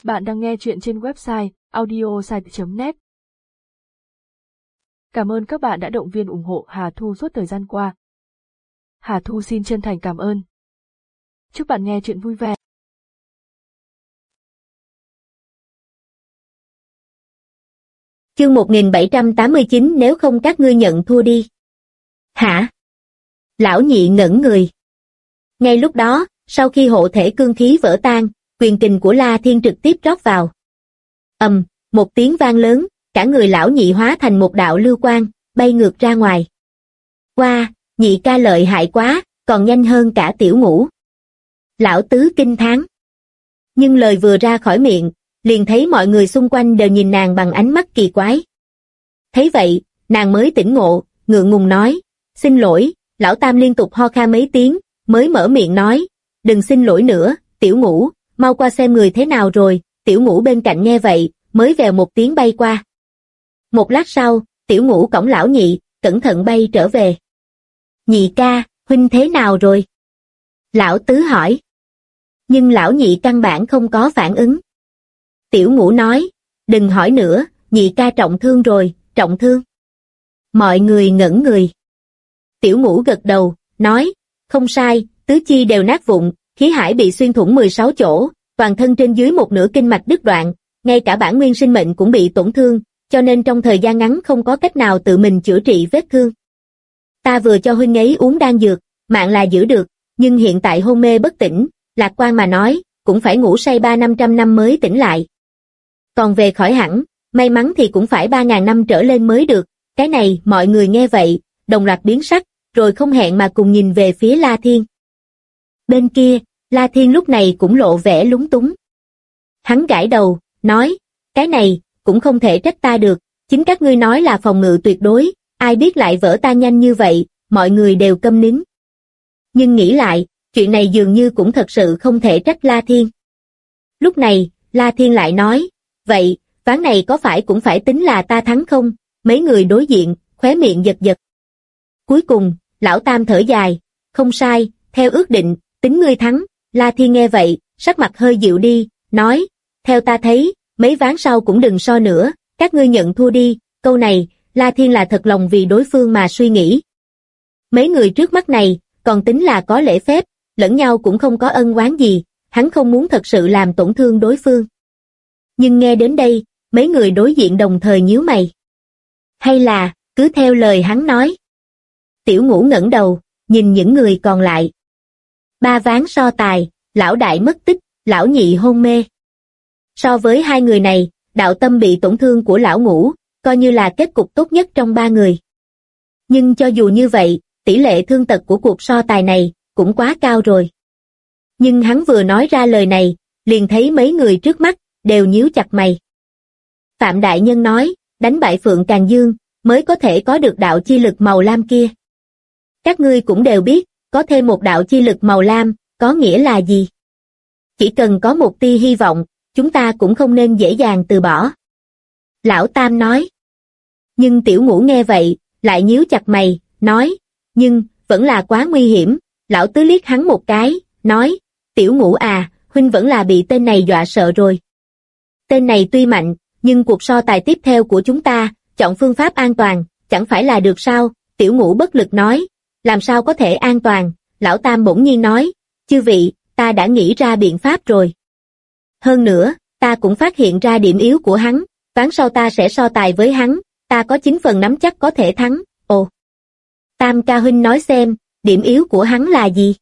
Bạn đang nghe chuyện trên website audiosite.net. Cảm ơn các bạn đã động viên ủng hộ Hà Thu suốt thời gian qua. Hà Thu xin chân thành cảm ơn. Chúc bạn nghe chuyện vui vẻ. Chương 1789 nếu không các ngươi nhận thua đi. Hả? Lão nhị ngẩn người. Ngay lúc đó, sau khi hộ thể cương khí vỡ tan, quyền kình của La Thiên trực tiếp rót vào. Một tiếng vang lớn, cả người lão nhị hóa thành một đạo lưu quang, bay ngược ra ngoài. Wow, nhị ca lợi hại quá, còn nhanh hơn cả tiểu ngũ. Lão tứ kinh thán. Nhưng lời vừa ra khỏi miệng, liền thấy mọi người xung quanh đều nhìn nàng bằng ánh mắt kỳ quái. Thấy vậy, nàng mới tỉnh ngộ, ngượng ngùng nói, xin lỗi, lão tam liên tục ho khan mấy tiếng, mới mở miệng nói, đừng xin lỗi nữa, tiểu ngũ, mau qua xem người thế nào rồi. Tiểu ngũ bên cạnh nghe vậy, mới vèo một tiếng bay qua. Một lát sau, tiểu ngũ cõng lão nhị, cẩn thận bay trở về. Nhị ca, huynh thế nào rồi? Lão tứ hỏi. Nhưng lão nhị căn bản không có phản ứng. Tiểu ngũ nói, đừng hỏi nữa, nhị ca trọng thương rồi, trọng thương. Mọi người ngẩn người. Tiểu ngũ gật đầu, nói, không sai, tứ chi đều nát vụn, khí hải bị xuyên thủng 16 chỗ, toàn thân trên dưới một nửa kinh mạch đứt đoạn, ngay cả bản nguyên sinh mệnh cũng bị tổn thương, cho nên trong thời gian ngắn không có cách nào tự mình chữa trị vết thương. Ta vừa cho huynh ấy uống đan dược, mạng là giữ được, nhưng hiện tại hôn mê bất tỉnh, lạc quan mà nói, cũng phải ngủ say 300-500 năm mới tỉnh lại. Còn về khỏi hẳn, may mắn thì cũng phải 3.000 năm trở lên mới được. Cái này, mọi người nghe vậy, đồng loạt biến sắc, rồi không hẹn mà cùng nhìn về phía La Thiên. Bên kia, La Thiên lúc này cũng lộ vẻ lúng túng. Hắn gãi đầu, nói, cái này, cũng không thể trách ta được, chính các ngươi nói là phòng ngự tuyệt đối, ai biết lại vỡ tan nhanh như vậy, mọi người đều câm nín. Nhưng nghĩ lại, chuyện này dường như cũng thật sự không thể trách La Thiên. Lúc này, La Thiên lại nói, vậy, ván này có phải cũng phải tính là ta thắng không? Mấy người đối diện, khóe miệng giật giật. Cuối cùng, lão tam thở dài, không sai, theo ước định, tính ngươi thắng. La Thiên nghe vậy, sắc mặt hơi dịu đi, nói, theo ta thấy, mấy ván sau cũng đừng so nữa, các ngươi nhận thua đi. Câu này, La Thiên là thật lòng vì đối phương mà suy nghĩ. Mấy người trước mắt này, còn tính là có lễ phép, lẫn nhau cũng không có ân oán gì, hắn không muốn thật sự làm tổn thương đối phương. Nhưng nghe đến đây, mấy người đối diện đồng thời nhíu mày. Hay là, cứ theo lời hắn nói. Tiểu ngũ ngẩng đầu, nhìn những người còn lại. 3 ván so tài, lão đại mất tích, lão nhị hôn mê. So với hai người này, đạo tâm bị tổn thương của lão ngũ, coi như là kết cục tốt nhất trong 3 người. Nhưng cho dù như vậy, tỷ lệ thương tật của cuộc so tài này, cũng quá cao rồi. Nhưng hắn vừa nói ra lời này, liền thấy mấy người trước mắt, đều nhíu chặt mày. Phạm Đại Nhân nói, đánh bại Phượng Càn Dương, mới có thể có được đạo chi lực màu lam kia. Các ngươi cũng đều biết, có thêm một đạo chi lực màu lam, có nghĩa là gì? Chỉ cần có một tia hy vọng, chúng ta cũng không nên dễ dàng từ bỏ. Lão Tam nói. Nhưng tiểu ngũ nghe vậy, lại nhíu chặt mày, nói, nhưng, vẫn là quá nguy hiểm. Lão tứ liếc hắn một cái, nói, tiểu ngũ à, huynh vẫn là bị tên này dọa sợ rồi. Tên này tuy mạnh, nhưng cuộc so tài tiếp theo của chúng ta, chọn phương pháp an toàn, chẳng phải là được sao? Tiểu ngũ bất lực nói, làm sao có thể an toàn? Lão Tam bỗng nhiên nói, chư vị, ta đã nghĩ ra biện pháp rồi. Hơn nữa, ta cũng phát hiện ra điểm yếu của hắn, ván sau ta sẽ so tài với hắn, ta có 9 phần nắm chắc có thể thắng. Ồ! Tam ca huynh nói xem, điểm yếu của hắn là gì?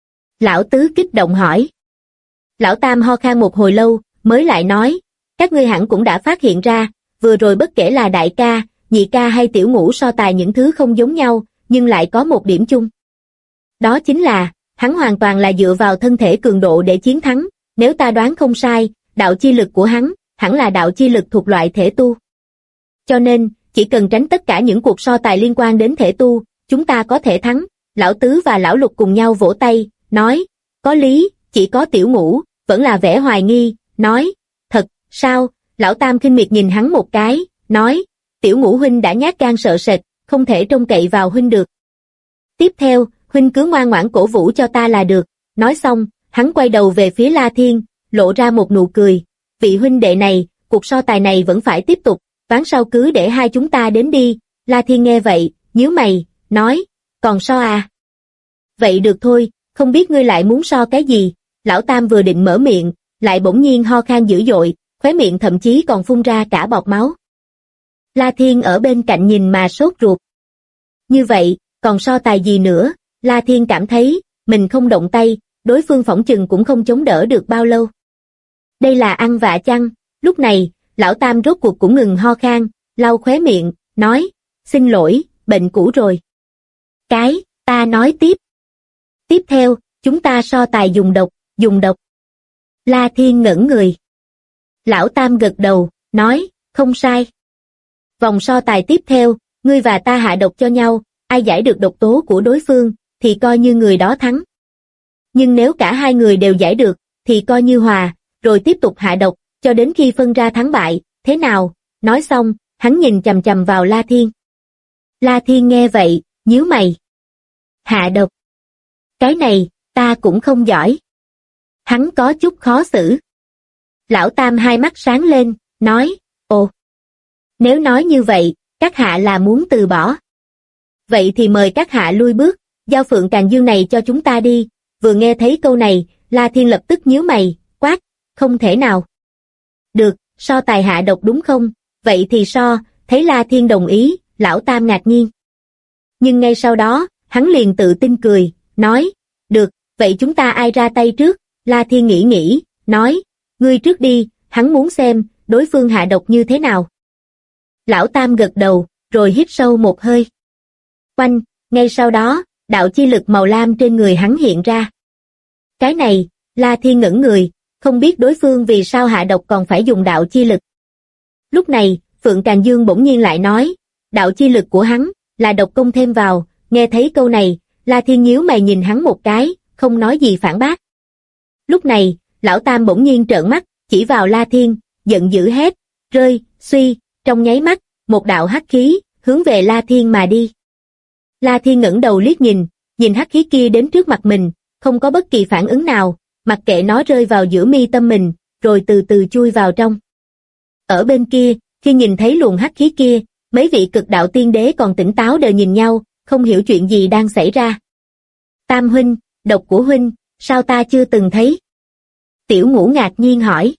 Lão tứ kích động hỏi. Lão Tam ho khan một hồi lâu, mới lại nói, các ngươi hẳn cũng đã phát hiện ra, vừa rồi bất kể là đại ca, nhị ca hay tiểu ngũ so tài những thứ không giống nhau, nhưng lại có một điểm chung. Đó chính là, hắn hoàn toàn là dựa vào thân thể cường độ để chiến thắng, nếu ta đoán không sai, đạo chi lực của hắn, hẳn là đạo chi lực thuộc loại thể tu. Cho nên, chỉ cần tránh tất cả những cuộc so tài liên quan đến thể tu, chúng ta có thể thắng. Lão tứ và lão lục cùng nhau vỗ tay, nói, có lý. Chỉ có tiểu ngũ, vẫn là vẻ hoài nghi, nói, thật, sao? Lão Tam khinh miệt nhìn hắn một cái, nói, tiểu ngũ huynh đã nhát gan sợ sệt, không thể trông cậy vào huynh được. Tiếp theo, huynh cứ ngoan ngoãn cổ vũ cho ta là được. Nói xong, hắn quay đầu về phía La Thiên, lộ ra một nụ cười, vị huynh đệ này, cuộc so tài này vẫn phải tiếp tục, ván sau cứ để hai chúng ta đến đi. La Thiên nghe vậy, nhíu mày, nói, còn so à? Vậy được thôi, không biết ngươi lại muốn so cái gì? Lão Tam vừa định mở miệng, lại bỗng nhiên ho khan dữ dội, khóe miệng thậm chí còn phun ra cả bọt máu. La Thiên ở bên cạnh nhìn mà sốt ruột. Như vậy, còn so tài gì nữa? La Thiên cảm thấy, mình không động tay, đối phương phỏng chừng cũng không chống đỡ được bao lâu. Đây là ăn vạ chăng? Lúc này, Lão Tam rốt cuộc cũng ngừng ho khan, lau khóe miệng, nói, xin lỗi, bệnh cũ rồi. Ta nói tiếp. Tiếp theo, chúng ta so tài dùng độc. La Thiên ngẩn người. Lão Tam gật đầu, nói, không sai. Vòng so tài tiếp theo, ngươi và ta hạ độc cho nhau, ai giải được độc tố của đối phương, thì coi như người đó thắng. Nhưng nếu cả hai người đều giải được, thì coi như hòa, rồi tiếp tục hạ độc, cho đến khi phân ra thắng bại, thế nào? Nói xong, hắn nhìn chằm chằm vào La Thiên. La Thiên nghe vậy, nhíu mày. Hạ độc. Cái này, ta cũng không giỏi. Hắn có chút khó xử. Lão Tam hai mắt sáng lên, nói, ồ. Nếu nói như vậy, các hạ là muốn từ bỏ. Vậy thì mời các hạ lui bước, giao Phượng Càn Dương này cho chúng ta đi. Vừa nghe thấy câu này, La Thiên lập tức nhíu mày, quát, không thể nào. Được, so tài hạ độc đúng không? Vậy thì so, thấy La Thiên đồng ý, Lão Tam ngạc nhiên. Nhưng ngay sau đó, hắn liền tự tin cười, nói, được, vậy chúng ta ai ra tay trước? La Thiên nghĩ, nói, ngươi trước đi, hắn muốn xem, đối phương hạ độc như thế nào. Lão Tam gật đầu, rồi hít sâu một hơi. Oanh, ngay sau đó, đạo chi lực màu lam trên người hắn hiện ra. Cái này, La Thiên ngẩn người, không biết đối phương vì sao hạ độc còn phải dùng đạo chi lực. Lúc này, Phượng Càn Dương bỗng nhiên lại nói, đạo chi lực của hắn, là độc công thêm vào, nghe thấy câu này, La Thiên nhíu mày nhìn hắn một cái, không nói gì phản bác. Lúc này, Lão Tam bỗng nhiên trợn mắt, chỉ vào La Thiên, giận dữ hét, rơi, suy, trong nháy mắt, một đạo hắc khí, hướng về La Thiên mà đi. La Thiên ngẩng đầu liếc nhìn hắc khí kia đến trước mặt mình, không có bất kỳ phản ứng nào, mặc kệ nó rơi vào giữa mi tâm mình, rồi từ từ chui vào trong. Ở bên kia, khi nhìn thấy luồng hắc khí kia, mấy vị cực đạo tiên đế còn tỉnh táo đờ nhìn nhau, không hiểu chuyện gì đang xảy ra. Tam huynh, độc của huynh, sao ta chưa từng thấy? Tiểu Ngũ ngạc nhiên hỏi.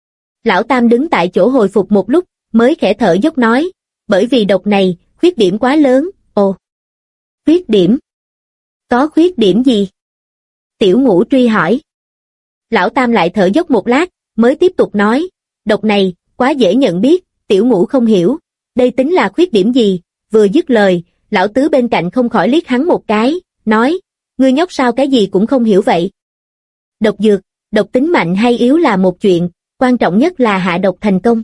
Lão Tam đứng tại chỗ hồi phục một lúc, mới khẽ thở dốc nói, bởi vì độc này, khuyết điểm quá lớn. Ồ, khuyết điểm? Có khuyết điểm gì? Tiểu Ngũ truy hỏi. Lão Tam lại thở dốc một lát, mới tiếp tục nói, độc này, quá dễ nhận biết. Tiểu Ngũ không hiểu, đây tính là khuyết điểm gì? Vừa dứt lời, lão tứ bên cạnh không khỏi liếc hắn một cái, nói, ngươi nhóc sao cái gì cũng không hiểu vậy? Độc dược, độc tính mạnh hay yếu là một chuyện, quan trọng nhất là hạ độc thành công.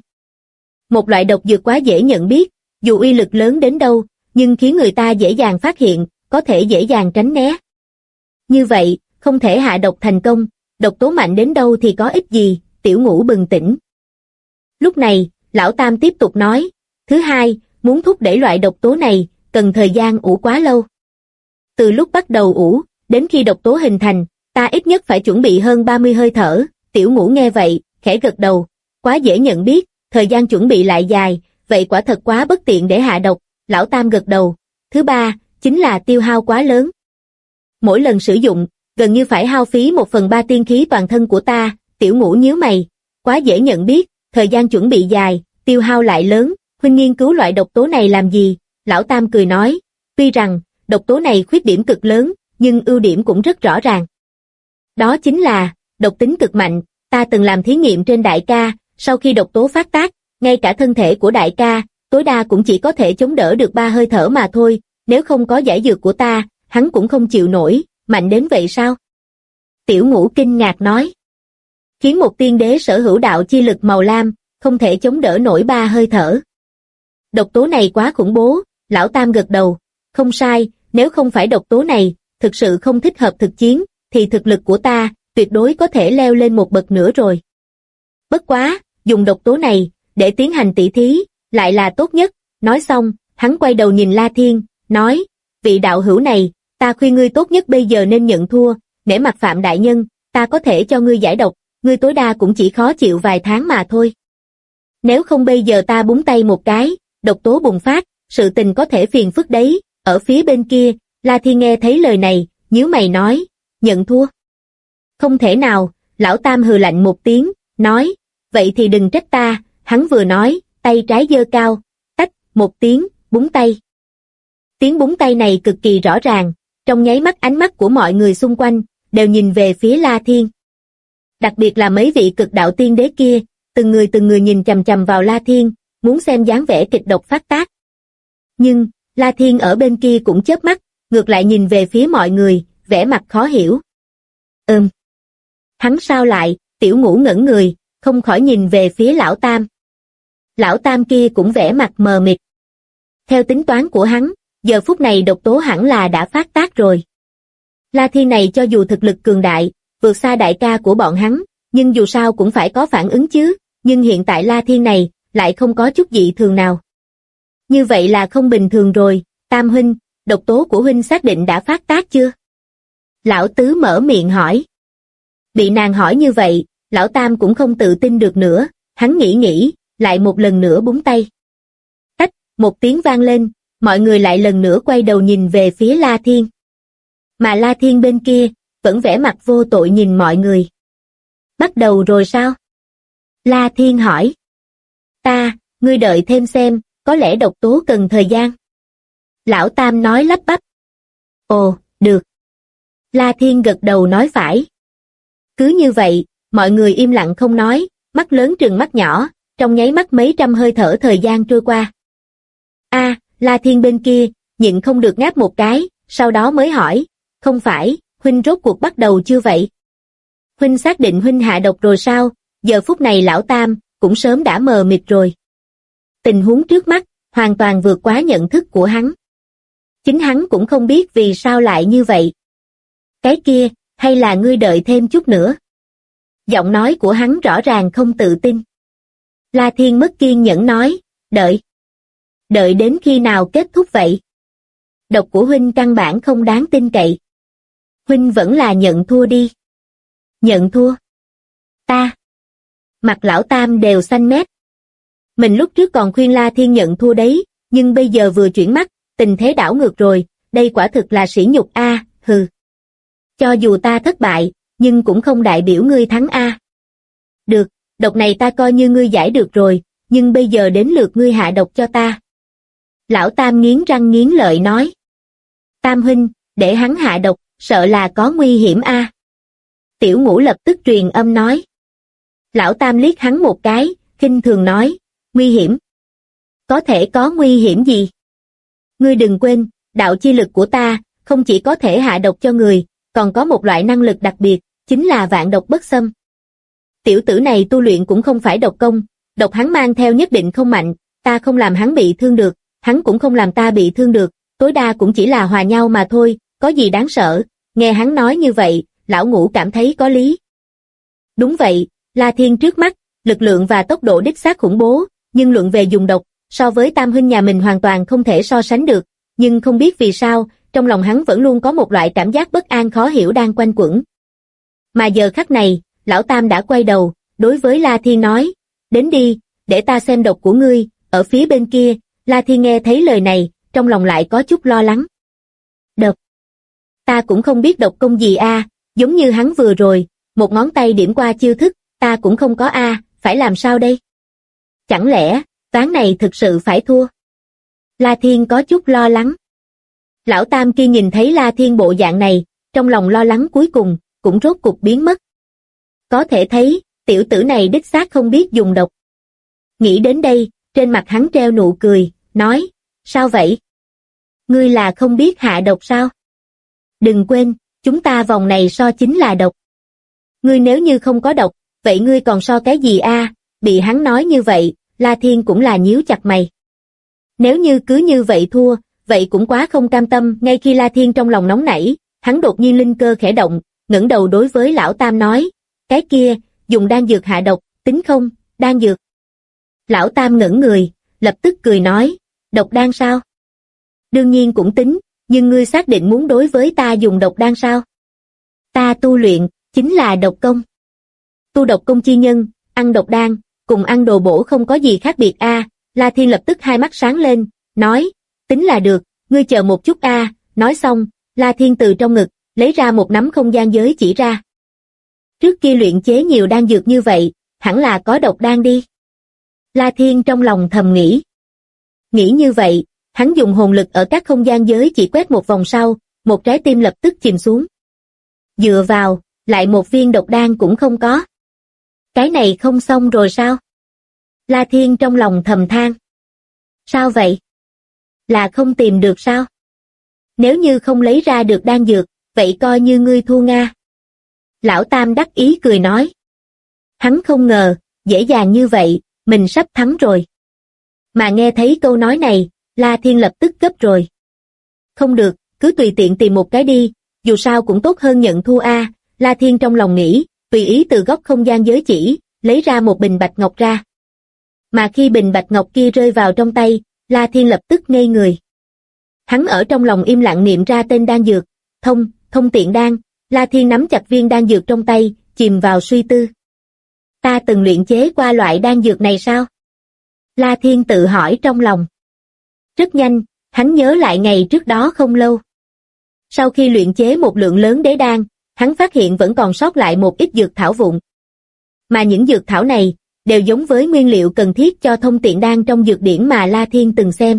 Một loại độc dược quá dễ nhận biết, dù uy lực lớn đến đâu, nhưng khiến người ta dễ dàng phát hiện, có thể dễ dàng tránh né. Như vậy, không thể hạ độc thành công, độc tố mạnh đến đâu thì có ích gì? Tiểu Ngũ bừng tỉnh. Lúc này, Lão Tam tiếp tục nói, thứ hai, muốn thúc đẩy loại độc tố này, cần thời gian ủ quá lâu. Từ lúc bắt đầu ủ, đến khi độc tố hình thành, ta ít nhất phải chuẩn bị hơn 30 hơi thở. Tiểu Ngũ nghe vậy, khẽ gật đầu, quá dễ nhận biết, thời gian chuẩn bị lại dài, vậy quả thật quá bất tiện để hạ độc. Lão Tam gật đầu, thứ ba, chính là tiêu hao quá lớn. Mỗi lần sử dụng, gần như phải hao phí 1/3 tiên khí toàn thân của ta. Tiểu Ngũ nhíu mày, quá dễ nhận biết, thời gian chuẩn bị dài, tiêu hao lại lớn, huynh nghiên cứu loại độc tố này làm gì? Lão Tam cười nói, tuy rằng, độc tố này khuyết điểm cực lớn, nhưng ưu điểm cũng rất rõ ràng. Đó chính là, độc tính cực mạnh, ta từng làm thí nghiệm trên đại ca, sau khi độc tố phát tác, ngay cả thân thể của đại ca, tối đa cũng chỉ có thể chống đỡ được 3 hơi thở mà thôi, nếu không có giải dược của ta, hắn cũng không chịu nổi, mạnh đến vậy sao? Tiểu Ngũ kinh ngạc nói. Khiến một tiên đế sở hữu đạo chi lực màu lam, không thể chống đỡ nổi 3 hơi thở. Độc tố này quá khủng bố, Lão Tam gật đầu, không sai, nếu không phải độc tố này, thực sự không thích hợp thực chiến, thì thực lực của ta, tuyệt đối có thể leo lên một bậc nữa rồi. Bất quá, dùng độc tố này, để tiến hành tỷ thí, lại là tốt nhất. Nói xong, hắn quay đầu nhìn La Thiên, nói, vị đạo hữu này, ta khuyên ngươi tốt nhất bây giờ nên nhận thua, nể mặt Phạm đại nhân, ta có thể cho ngươi giải độc, ngươi tối đa cũng chỉ khó chịu vài tháng mà thôi. Nếu không bây giờ ta búng tay một cái, độc tố bùng phát, sự tình có thể phiền phức đấy. Ở phía bên kia, La Thiên nghe thấy lời này, nhíu mày nói, nhận thua. Không thể nào, lão Tam hừ lạnh một tiếng, nói, vậy thì đừng trách ta. Hắn vừa nói, tay trái giơ cao, tách, một tiếng, búng tay. Tiếng búng tay này cực kỳ rõ ràng, trong nháy mắt ánh mắt của mọi người xung quanh, đều nhìn về phía La Thiên. Đặc biệt là mấy vị cực đạo tiên đế kia, từng người nhìn chằm chằm vào La Thiên, muốn xem dáng vẻ kịch độc phát tác. Nhưng, La Thiên ở bên kia cũng chớp mắt, ngược lại nhìn về phía mọi người, vẻ mặt khó hiểu. Hắn sao lại? Tiểu Ngũ ngẩn người, không khỏi nhìn về phía lão Tam. Lão Tam kia cũng vẻ mặt mờ mịt. Theo tính toán của hắn, giờ phút này độc tố hẳn là đã phát tác rồi. La Thiên này cho dù thực lực cường đại, vượt xa đại ca của bọn hắn, nhưng dù sao cũng phải có phản ứng chứ, nhưng hiện tại La Thiên này, lại không có chút dị thường nào. Như vậy là không bình thường rồi, Tam huynh, độc tố của huynh xác định đã phát tác chưa? Lão Tứ mở miệng hỏi. Bị nàng hỏi như vậy, lão Tam cũng không tự tin được nữa, hắn nghĩ, lại một lần nữa búng tay. Tách, một tiếng vang lên, mọi người lại lần nữa quay đầu nhìn về phía La Thiên. Mà La Thiên bên kia, vẫn vẻ mặt vô tội nhìn mọi người. Bắt đầu rồi sao? La Thiên hỏi. Ngươi đợi thêm xem, có lẽ độc tố cần thời gian. Lão Tam nói lắp bắp. Ồ, được. La Thiên gật đầu nói phải. Cứ như vậy, mọi người im lặng không nói, mắt lớn trừng mắt nhỏ, trong nháy mắt mấy trăm hơi thở thời gian trôi qua. La Thiên bên kia, nhịn không được ngáp một cái, sau đó mới hỏi, không phải, huynh rốt cuộc bắt đầu chưa vậy? Huynh xác định huynh hạ độc rồi sao? Giờ phút này lão Tam, cũng sớm đã mờ mịt rồi. Tình huống trước mắt, hoàn toàn vượt quá nhận thức của hắn. Chính hắn cũng không biết vì sao lại như vậy. Cái kia, hay là ngươi đợi thêm chút nữa? Giọng nói của hắn rõ ràng không tự tin. La Thiên mất kiên nhẫn nói, đợi đến khi nào kết thúc vậy? Độc của huynh căn bản không đáng tin cậy. Huynh vẫn là nhận thua đi. Nhận thua? Mặt lão Tam đều xanh mét. Mình lúc trước còn khuyên La Thiên nhận thua đấy, nhưng bây giờ vừa chuyển mắt, tình thế đảo ngược rồi, đây quả thực là sỉ nhục a, hừ. Cho dù ta thất bại, nhưng cũng không đại biểu ngươi thắng a. Được, độc này ta coi như ngươi giải được rồi, nhưng bây giờ đến lượt ngươi hạ độc cho ta. Lão Tam nghiến răng nghiến lợi nói. Tam huynh, để hắn hạ độc, sợ là có nguy hiểm a. Tiểu Ngũ lập tức truyền âm nói. Lão Tam liếc hắn một cái, khinh thường nói, nguy hiểm. Có thể có nguy hiểm gì? Ngươi đừng quên, đạo chi lực của ta, không chỉ có thể hạ độc cho người, còn có một loại năng lực đặc biệt, chính là vạn độc bất xâm. Tiểu tử này tu luyện cũng không phải độc công, độc hắn mang theo nhất định không mạnh, ta không làm hắn bị thương được, hắn cũng không làm ta bị thương được, tối đa cũng chỉ là hòa nhau mà thôi, có gì đáng sợ. Nghe hắn nói như vậy, lão Ngũ cảm thấy có lý. Đúng vậy, La Thiên trước mắt, lực lượng và tốc độ đích xác khủng bố, nhưng luận về dùng độc, so với Tam huynh nhà mình hoàn toàn không thể so sánh được, nhưng không biết vì sao, trong lòng hắn vẫn luôn có một loại cảm giác bất an khó hiểu đang quanh quẩn. Mà giờ khắc này, lão Tam đã quay đầu, đối với La Thiên nói, đến đi, để ta xem độc của ngươi. Ở phía bên kia, La Thiên nghe thấy lời này, trong lòng lại có chút lo lắng. Độc. Ta cũng không biết độc công gì a, giống như hắn vừa rồi, một ngón tay điểm qua chiêu thức, ta cũng không có a, phải làm sao đây? Chẳng lẽ, ván này thực sự phải thua? La Thiên có chút lo lắng. Lão Tam kia nhìn thấy La Thiên bộ dạng này, trong lòng lo lắng cuối cùng, cũng rốt cục biến mất. Có thể thấy, tiểu tử này đích xác không biết dùng độc. Nghĩ đến đây, trên mặt hắn treo nụ cười, nói, sao vậy? Ngươi là không biết hạ độc sao? Đừng quên, chúng ta vòng này so chính là độc. Ngươi nếu như không có độc, vậy ngươi còn so cái gì a? Bị hắn nói như vậy, La Thiên cũng là nhíu chặt mày. Nếu như cứ như vậy thua, vậy cũng quá không cam tâm. Ngay khi La Thiên trong lòng nóng nảy, hắn đột nhiên linh cơ khẽ động, ngẩng đầu đối với lão Tam nói, cái kia, dùng đan dược hạ độc, tính không? Đan dược. Lão Tam ngẩn người, lập tức cười nói, độc đan sao? Đương nhiên cũng tính, nhưng ngươi xác định muốn đối với ta dùng độc đan sao? Ta tu luyện, chính là độc công. Tu độc công chi nhân, ăn độc đan, cùng ăn đồ bổ không có gì khác biệt a. La Thiên lập tức hai mắt sáng lên, nói, tính là được, ngươi chờ một chút a. Nói xong, La Thiên từ trong ngực, lấy ra một nắm không gian giới chỉ ra. Trước kia luyện chế nhiều đan dược như vậy, hẳn là có độc đan đi. La Thiên trong lòng thầm nghĩ. Nghĩ như vậy, hắn dùng hồn lực ở các không gian giới chỉ quét một vòng sau, một trái tim lập tức chìm xuống. Dựa vào, lại một viên độc đan cũng không có. Cái này không xong rồi sao? La Thiên trong lòng thầm than. Sao vậy? Là không tìm được sao? Nếu như không lấy ra được đan dược, vậy coi như ngươi thua Nga. Lão Tam đắc ý cười nói. Hắn không ngờ, dễ dàng như vậy, mình sắp thắng rồi. Mà nghe thấy câu nói này, La Thiên lập tức gấp rồi. Không được, cứ tùy tiện tìm một cái đi, dù sao cũng tốt hơn nhận thua a. La Thiên trong lòng nghĩ, tùy ý từ góc không gian giới chỉ, lấy ra một bình bạch ngọc ra. Mà khi bình bạch ngọc kia rơi vào trong tay, La Thiên lập tức ngây người. Hắn ở trong lòng im lặng niệm ra tên đan dược, thông tiện đan. La Thiên nắm chặt viên đan dược trong tay, chìm vào suy tư. Ta từng luyện chế qua loại đan dược này sao? La Thiên tự hỏi trong lòng. Rất nhanh, hắn nhớ lại ngày trước đó không lâu. Sau khi luyện chế một lượng lớn đế đan, hắn phát hiện vẫn còn sót lại một ít dược thảo vụn. Mà những dược thảo này, đều giống với nguyên liệu cần thiết cho thông tiện đan trong dược điển mà La Thiên từng xem.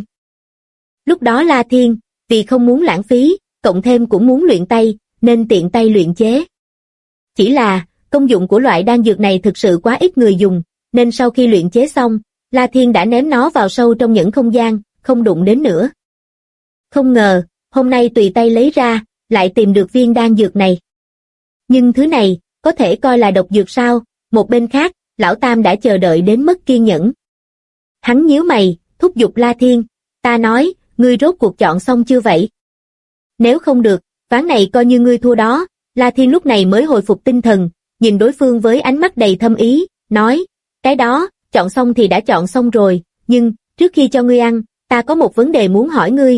Lúc đó La Thiên, vì không muốn lãng phí, cộng thêm cũng muốn luyện tay, nên tiện tay luyện chế. Chỉ là, công dụng của loại đan dược này thực sự quá ít người dùng, nên sau khi luyện chế xong, La Thiên đã ném nó vào sâu trong những không gian, không đụng đến nữa. Không ngờ, hôm nay tùy tay lấy ra, lại tìm được viên đan dược này. Nhưng thứ này, có thể coi là độc dược sao? Một bên khác, Lão Tam đã chờ đợi đến mất kiên nhẫn. Hắn nhíu mày, thúc giục La Thiên, ta nói, ngươi rốt cuộc chọn xong chưa vậy? Nếu không được, ván này coi như ngươi thua đó. La Thiên lúc này mới hồi phục tinh thần, nhìn đối phương với ánh mắt đầy thâm ý, nói, cái đó, chọn xong thì đã chọn xong rồi, nhưng, trước khi cho ngươi ăn, ta có một vấn đề muốn hỏi ngươi.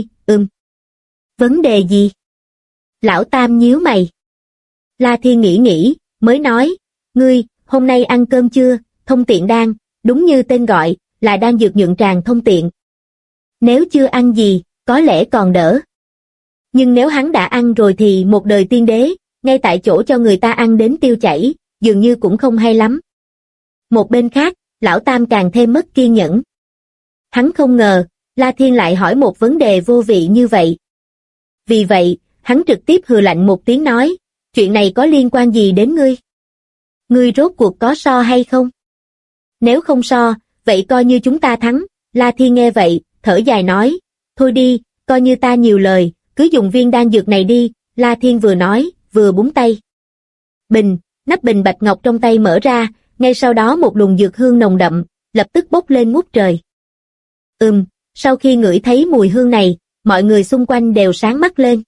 Vấn đề gì? Lão Tam nhíu mày. La Thiên nghĩ, mới nói, ngươi, hôm nay ăn cơm chưa? Thông tiện đan, đúng như tên gọi, là đan dược nhuận tràng thông tiện. Nếu chưa ăn gì, có lẽ còn đỡ. Nhưng nếu hắn đã ăn rồi thì một đời tiên đế, ngay tại chỗ cho người ta ăn đến tiêu chảy, dường như cũng không hay lắm. Một bên khác, Lão Tam càng thêm mất kiên nhẫn. Hắn không ngờ, La Thiên lại hỏi một vấn đề vô vị như vậy. Vì vậy, hắn trực tiếp hừ lạnh một tiếng nói, chuyện này có liên quan gì đến ngươi? Ngươi rốt cuộc có so hay không? Nếu không so, vậy coi như chúng ta thắng. La Thiên nghe vậy, thở dài nói, thôi đi, coi như ta nhiều lời, cứ dùng viên đan dược này đi. La Thiên vừa nói, vừa búng tay. Nắp bình bạch ngọc trong tay mở ra, ngay sau đó một luồng dược hương nồng đậm, lập tức bốc lên ngút trời. Sau khi ngửi thấy mùi hương này, mọi người xung quanh đều sáng mắt lên.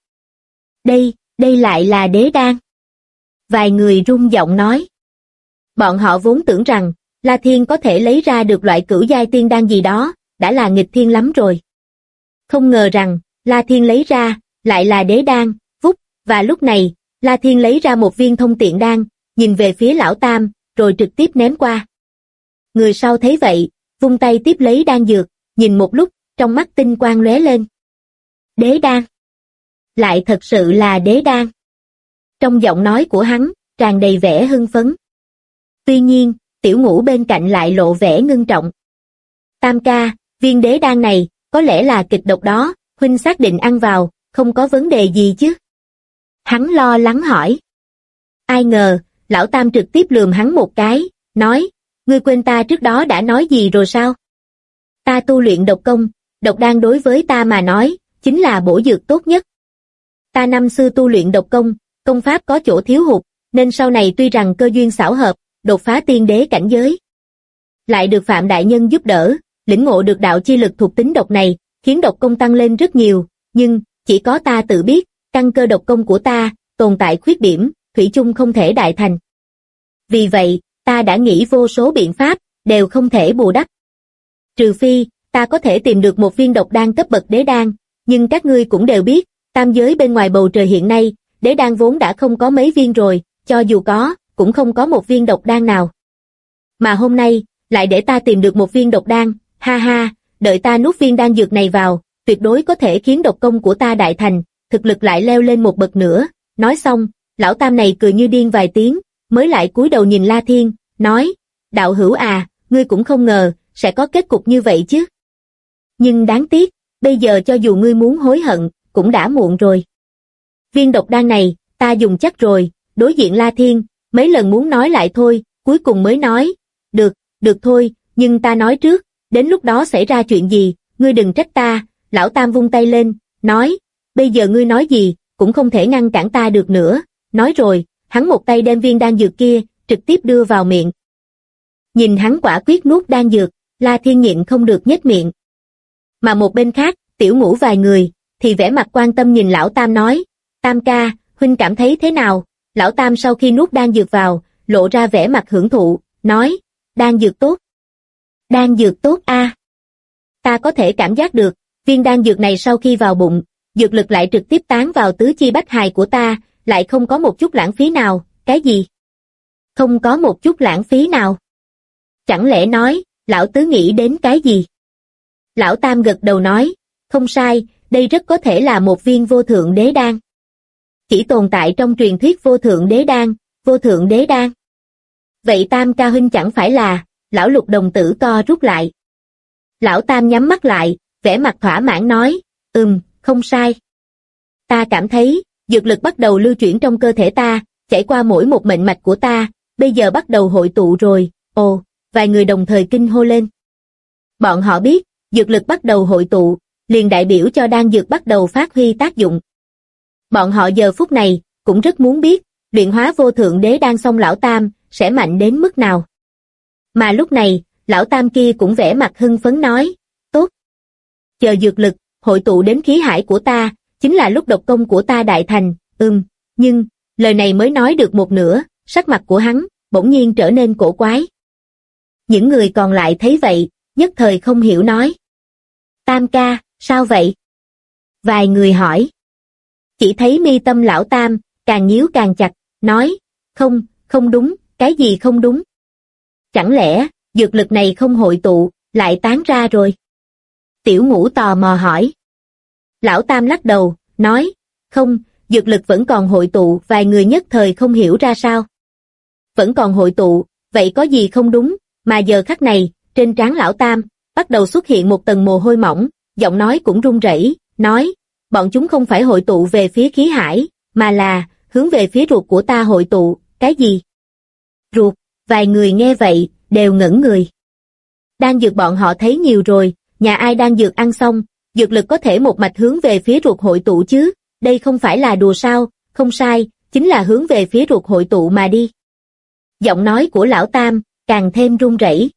Đây lại là đế đan. Vài người rung giọng nói. Bọn họ vốn tưởng rằng, La Thiên có thể lấy ra được loại cửu giai tiên đan gì đó, đã là nghịch thiên lắm rồi. Không ngờ rằng, La Thiên lấy ra, lại là đế đan, và lúc này, La Thiên lấy ra một viên thông tiện đan, nhìn về phía Lão Tam, rồi trực tiếp ném qua. Người sau thấy vậy, vung tay tiếp lấy đan dược, nhìn một lúc, trong mắt tinh quang lóe lên. Đế đan. Lại thật sự là đế đan. Trong giọng nói của hắn, tràn đầy vẻ hưng phấn. Tuy nhiên, Tiểu Ngũ bên cạnh lại lộ vẻ ngưng trọng. Tam ca, viên đế đan này, có lẽ là kịch độc đó, huynh xác định ăn vào, không có vấn đề gì chứ? Hắn lo lắng hỏi. Ai ngờ, Lão Tam trực tiếp lườm hắn một cái, nói, ngươi quên ta trước đó đã nói gì rồi sao? Ta tu luyện độc công, độc đan đối với ta mà nói, chính là bổ dược tốt nhất. Ta năm xưa tu luyện độc công, công pháp có chỗ thiếu hụt, nên sau này tuy rằng cơ duyên xảo hợp, đột phá tiên đế cảnh giới. Lại được Phạm Đại Nhân giúp đỡ, lĩnh ngộ được đạo chi lực thuộc tính độc này, khiến độc công tăng lên rất nhiều, nhưng, chỉ có ta tự biết, căn cơ độc công của ta, tồn tại khuyết điểm, thủy chung không thể đại thành. Vì vậy, ta đã nghĩ vô số biện pháp, đều không thể bù đắp. Trừ phi, ta có thể tìm được một viên độc đan cấp bậc đế đan, nhưng các ngươi cũng đều biết, tam giới bên ngoài bầu trời hiện nay, đế đan vốn đã không có mấy viên rồi, cho dù có, cũng không có một viên độc đan nào. Mà hôm nay, lại để ta tìm được một viên độc đan, ha ha, đợi ta nuốt viên đan dược này vào, tuyệt đối có thể khiến độc công của ta đại thành, thực lực lại leo lên một bậc nữa. Nói xong, lão tam này cười như điên vài tiếng, mới lại cúi đầu nhìn La Thiên, nói, đạo hữu à, ngươi cũng không ngờ, sẽ có kết cục như vậy chứ. Nhưng đáng tiếc, bây giờ cho dù ngươi muốn hối hận, cũng đã muộn rồi. Viên độc đan này, ta dùng chắc rồi, đối diện La Thiên, mấy lần muốn nói lại thôi, cuối cùng mới nói, được thôi, nhưng ta nói trước, đến lúc đó xảy ra chuyện gì, ngươi đừng trách ta. Lão tam vung tay lên, nói, bây giờ ngươi nói gì, cũng không thể ngăn cản ta được nữa. Nói rồi, hắn một tay đem viên đan dược kia, trực tiếp đưa vào miệng. Nhìn hắn quả quyết nuốt đan dược, La Thiên nhịn không được nhếch miệng. Mà một bên khác, Tiểu Ngũ vài người, thì vẻ mặt quan tâm nhìn lão tam nói, Tam ca, huynh cảm thấy thế nào? Lão tam sau khi nuốt đan dược vào, lộ ra vẻ mặt hưởng thụ, nói, đan dược tốt. Đan dược tốt a. Ta có thể cảm giác được, viên đan dược này sau khi vào bụng, dược lực lại trực tiếp tán vào tứ chi bách hài của ta, lại không có một chút lãng phí nào. Cái gì? Không có một chút lãng phí nào? Chẳng lẽ nói, lão tứ nghĩ đến cái gì? Lão tam gật đầu nói, không sai, đây rất có thể là một viên vô thượng đế đan. Chỉ tồn tại trong truyền thuyết vô thượng đế đan, vô thượng đế đan. Vậy Tam ca huynh chẳng phải là, lão Lục đồng tử co rút lại. Lão tam nhắm mắt lại, vẻ mặt thỏa mãn nói, không sai. Ta cảm thấy, dược lực bắt đầu lưu chuyển trong cơ thể ta, chảy qua mỗi một mệnh mạch của ta, bây giờ bắt đầu hội tụ rồi. Ồ, vài người đồng thời kinh hô lên. Bọn họ biết, dược lực bắt đầu hội tụ, liền đại biểu cho đan dược bắt đầu phát huy tác dụng. Bọn họ giờ phút này, cũng rất muốn biết, luyện hóa vô thượng đế đan xong lão tam, sẽ mạnh đến mức nào. Mà lúc này, lão tam kia cũng vẻ mặt hưng phấn nói, tốt. Chờ dược lực, hội tụ đến khí hải của ta, chính là lúc độc công của ta đại thành, nhưng, lời này mới nói được một nửa, sắc mặt của hắn, bỗng nhiên trở nên cổ quái. Những người còn lại thấy vậy, nhất thời không hiểu nói. Tam ca, sao vậy? Vài người hỏi. Chỉ thấy mi tâm lão tam, càng nhíu càng chặt, nói, không đúng, cái gì không đúng? Chẳng lẽ, dược lực này không hội tụ, lại tán ra rồi? Tiểu Ngũ tò mò hỏi. Lão tam lắc đầu, nói, không, dược lực vẫn còn hội tụ. Vài người nhất thời không hiểu ra sao. Vẫn còn hội tụ, vậy có gì không đúng? Mà giờ khắc này, trên trán lão tam, bắt đầu xuất hiện một tầng mồ hôi mỏng, giọng nói cũng run rẩy, nói, bọn chúng không phải hội tụ về phía khí hải, mà là, hướng về phía ruột của ta hội tụ. Cái gì? Ruột? Vài người nghe vậy, đều ngẩn người. Đan dược bọn họ thấy nhiều rồi, nhà ai đan dược ăn xong, dược lực có thể một mạch hướng về phía ruột hội tụ chứ, đây không phải là đùa sao? Không sai, chính là hướng về phía ruột hội tụ mà đi. Giọng nói của lão tam, càng thêm run rẩy.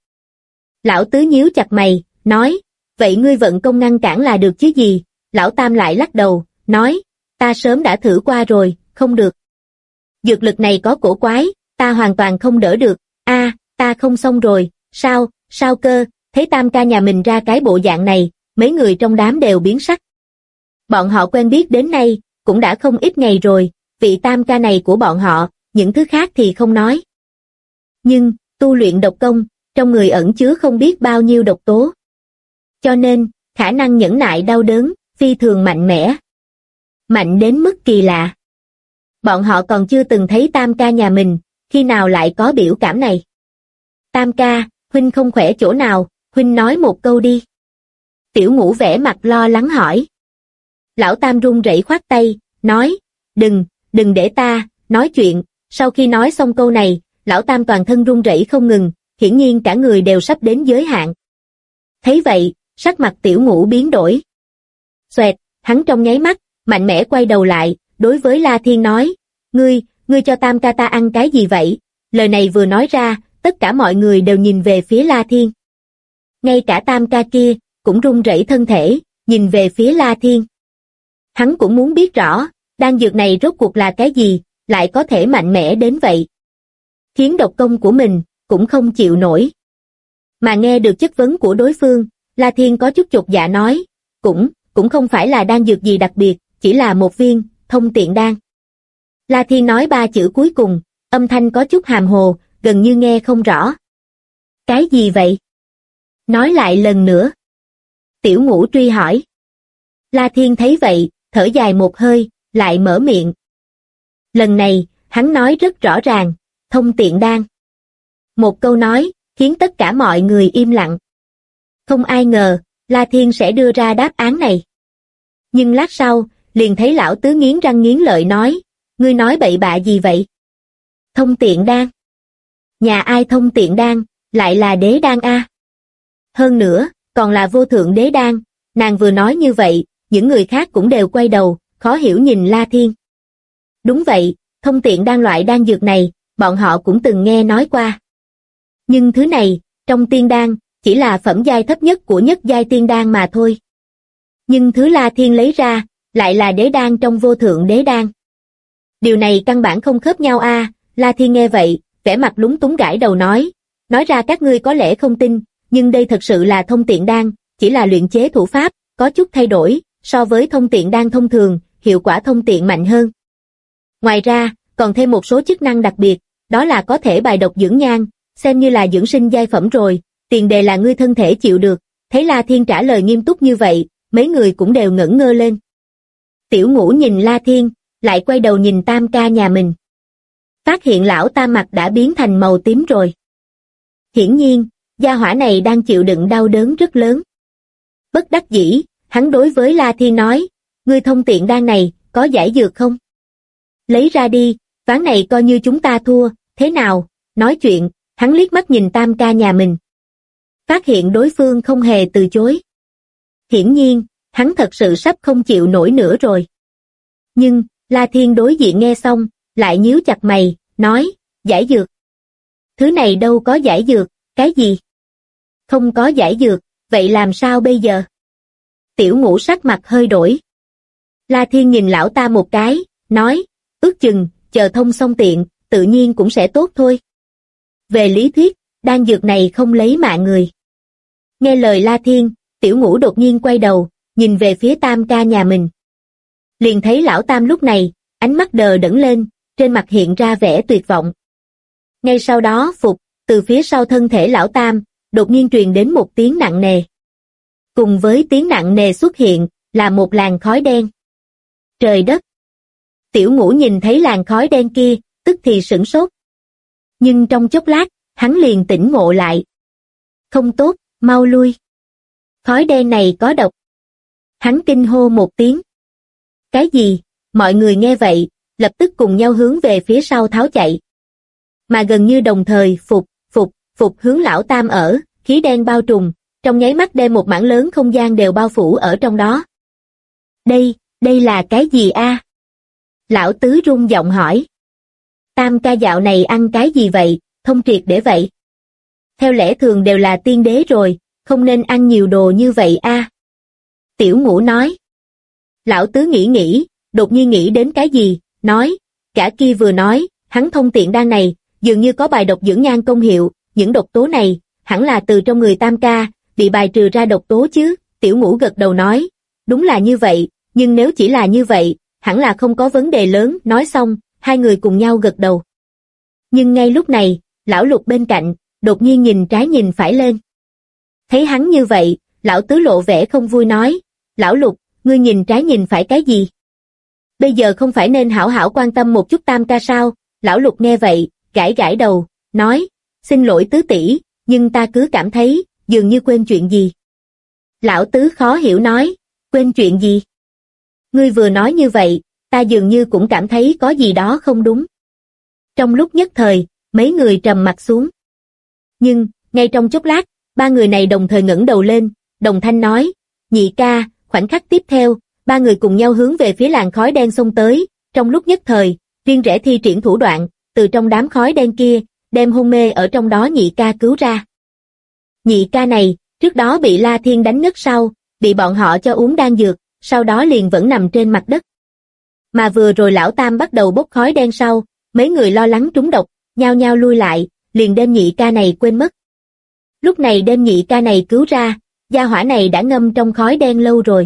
Lão tứ nhíu chặt mày, nói, vậy ngươi vận công ngăn cản là được chứ gì? Lão tam lại lắc đầu, nói, ta sớm đã thử qua rồi, không được. Dược lực này có cổ quái, ta hoàn toàn không đỡ được. Ta không xong rồi. Sao cơ? Thấy tam ca nhà mình ra cái bộ dạng này, mấy người trong đám đều biến sắc. Bọn họ quen biết đến nay, cũng đã không ít ngày rồi, vị tam ca này của bọn họ, những thứ khác thì không nói. Nhưng, tu luyện độc công, trong người ẩn chứa không biết bao nhiêu độc tố. Cho nên, khả năng nhẫn nại đau đớn, phi thường mạnh mẽ. Mạnh đến mức kỳ lạ. Bọn họ còn chưa từng thấy tam ca nhà mình, khi nào lại có biểu cảm này. Tam ca, huynh không khỏe chỗ nào, huynh nói một câu đi. Tiểu Ngũ vẻ mặt lo lắng hỏi. Lão tam run rẩy khoát tay, nói, đừng để ta nói chuyện. Sau khi nói xong câu này, lão tam toàn thân run rẩy không ngừng, hiển nhiên cả người đều sắp đến giới hạn. Thấy vậy, sắc mặt Tiểu Ngũ biến đổi. Xoẹt, hắn trong nháy mắt, mạnh mẽ quay đầu lại, đối với La Thiên nói, ngươi cho tam ca ta ăn cái gì vậy? Lời này vừa nói ra, tất cả mọi người đều nhìn về phía La Thiên. Ngay cả tam ca kia, cũng run rẩy thân thể, nhìn về phía La Thiên. Hắn cũng muốn biết rõ, đan dược này rốt cuộc là cái gì, lại có thể mạnh mẽ đến vậy. Khiến độc công của mình, cũng không chịu nổi. Mà nghe được chất vấn của đối phương, La Thiên có chút chột dạ nói, cũng không phải là đan dược gì đặc biệt, chỉ là một viên, thông tiện đan. La Thiên nói ba chữ cuối cùng, âm thanh có chút hàm hồ, gần như nghe không rõ. Cái gì vậy? Nói lại lần nữa. Tiểu Ngũ truy hỏi. La Thiên thấy vậy, thở dài một hơi, lại mở miệng. Lần này, hắn nói rất rõ ràng, thông tiện đan. Một câu nói, khiến tất cả mọi người im lặng. Không ai ngờ, La Thiên sẽ đưa ra đáp án này. Nhưng lát sau, liền thấy lão tứ nghiến răng nghiến lợi nói, ngươi nói bậy bạ gì vậy? Thông tiện đan. Nhà ai thông tiện đan, lại là đế đan a? Hơn nữa, còn là vô thượng đế đan, nàng vừa nói như vậy, những người khác cũng đều quay đầu, khó hiểu nhìn La Thiên. Đúng vậy, thông tiện đan loại đan dược này, bọn họ cũng từng nghe nói qua. Nhưng thứ này, trong tiên đan, chỉ là phẩm giai thấp nhất của nhất giai tiên đan mà thôi. Nhưng thứ La Thiên lấy ra, lại là đế đan trong vô thượng đế đan. Điều này căn bản không khớp nhau a. La Thiên nghe vậy, vẻ mặt lúng túng gãi đầu nói ra các ngươi có lẽ không tin, nhưng đây thật sự là thông tiện đan, chỉ là luyện chế thủ pháp, có chút thay đổi, so với thông tiện đan thông thường, hiệu quả thông tiện mạnh hơn. Ngoài ra, còn thêm một số chức năng đặc biệt, đó là có thể bài độc dưỡng nhan, xem như là dưỡng sinh giai phẩm rồi, tiền đề là ngươi thân thể chịu được. Thấy La Thiên trả lời nghiêm túc như vậy, mấy người cũng đều ngẩn ngơ lên. Tiểu Ngũ nhìn La Thiên, lại quay đầu nhìn Tam ca nhà mình. Phát hiện lão Tam mặt đã biến thành màu tím rồi. Hiển nhiên, gia hỏa này đang chịu đựng đau đớn rất lớn. Bất đắc dĩ, hắn đối với La Thiên nói, ngươi thông tiện đan này, có giải dược không? Lấy ra đi, ván này coi như chúng ta thua, thế nào? Nói chuyện, hắn liếc mắt nhìn Tam ca nhà mình. Phát hiện đối phương không hề từ chối. Hiển nhiên, hắn thật sự sắp không chịu nổi nữa rồi. Nhưng, La Thiên đối diện nghe xong, lại nhíu chặt mày, nói, giải dược. Thứ này đâu có giải dược, cái gì? Không có giải dược, vậy làm sao bây giờ? Tiểu Ngũ sắc mặt hơi đổi. La Thiên nhìn lão ta một cái, nói, ước chừng, chờ thông xong tiện, tự nhiên cũng sẽ tốt thôi. Về lý thuyết, đan dược này không lấy mạng người. Nghe lời La Thiên, Tiểu Ngũ đột nhiên quay đầu, nhìn về phía Tam ca nhà mình. Liền thấy lão Tam lúc này, ánh mắt đờ đẫn lên, trên mặt hiện ra vẻ tuyệt vọng. Ngay sau đó từ phía sau thân thể lão Tam, đột nhiên truyền đến một tiếng nặng nề. Cùng với tiếng nặng nề xuất hiện, là một làn khói đen. Trời đất! Tiểu Ngũ nhìn thấy làn khói đen kia, tức thì sửng sốt. Nhưng trong chốc lát, hắn liền tỉnh ngộ lại. Không tốt, mau lui. Khói đen này có độc. Hắn kinh hô một tiếng. Cái gì? Mọi người nghe vậy, lập tức cùng nhau hướng về phía sau tháo chạy. Mà gần như đồng thời phục hướng lão Tam ở, khí đen bao trùm, trong nháy mắt đem một mảng lớn không gian đều bao phủ ở trong đó. Đây là cái gì a? Lão Tứ run giọng hỏi. Tam ca dạo này ăn cái gì vậy, thông triệt để vậy? Theo lẽ thường đều là tiên đế rồi, không nên ăn nhiều đồ như vậy a. Tiểu Ngũ nói. Lão Tứ nghĩ, đột nhiên nghĩ đến cái gì, nói, cả kia vừa nói, hắn thông tiện đan này, dường như có bài độc dưỡng nhan công hiệu, những độc tố này, hẳn là từ trong người Tam ca, bị bài trừ ra độc tố chứ. Tiểu Ngũ gật đầu nói, đúng là như vậy, nhưng nếu chỉ là như vậy, hẳn là không có vấn đề lớn. Nói xong, hai người cùng nhau gật đầu. Nhưng ngay lúc này, lão Lục bên cạnh, đột nhiên nhìn trái nhìn phải lên. Thấy hắn như vậy, lão Tứ lộ vẻ không vui nói, lão Lục, ngươi nhìn trái nhìn phải cái gì? Bây giờ không phải nên hảo hảo quan tâm một chút Tam ca sao? Lão Lục nghe vậy, gãi đầu, nói, xin lỗi Tứ tỷ, nhưng ta cứ cảm thấy, dường như quên chuyện gì. Lão Tứ khó hiểu nói, quên chuyện gì? Ngươi vừa nói như vậy, ta dường như cũng cảm thấy có gì đó không đúng. Trong lúc nhất thời, mấy người trầm mặt xuống. Nhưng, ngay trong chốc lát, ba người này đồng thời ngẩng đầu lên, đồng thanh nói, nhị ca. Khoảnh khắc tiếp theo, ba người cùng nhau hướng về phía làn khói đen xông tới. Trong lúc nhất thời, Viên Rẽ thi triển thủ đoạn, từ trong đám khói đen kia, đem hôn mê ở trong đó nhị ca cứu ra. Nhị ca này, trước đó bị La Thiên đánh ngất sau, bị bọn họ cho uống đan dược, sau đó liền vẫn nằm trên mặt đất. Mà vừa rồi lão Tam bắt đầu bốc khói đen sau, mấy người lo lắng trúng độc, nhao nhao lui lại, liền đem nhị ca này quên mất. Lúc này đem nhị ca này cứu ra, gia hỏa này đã ngâm trong khói đen lâu rồi.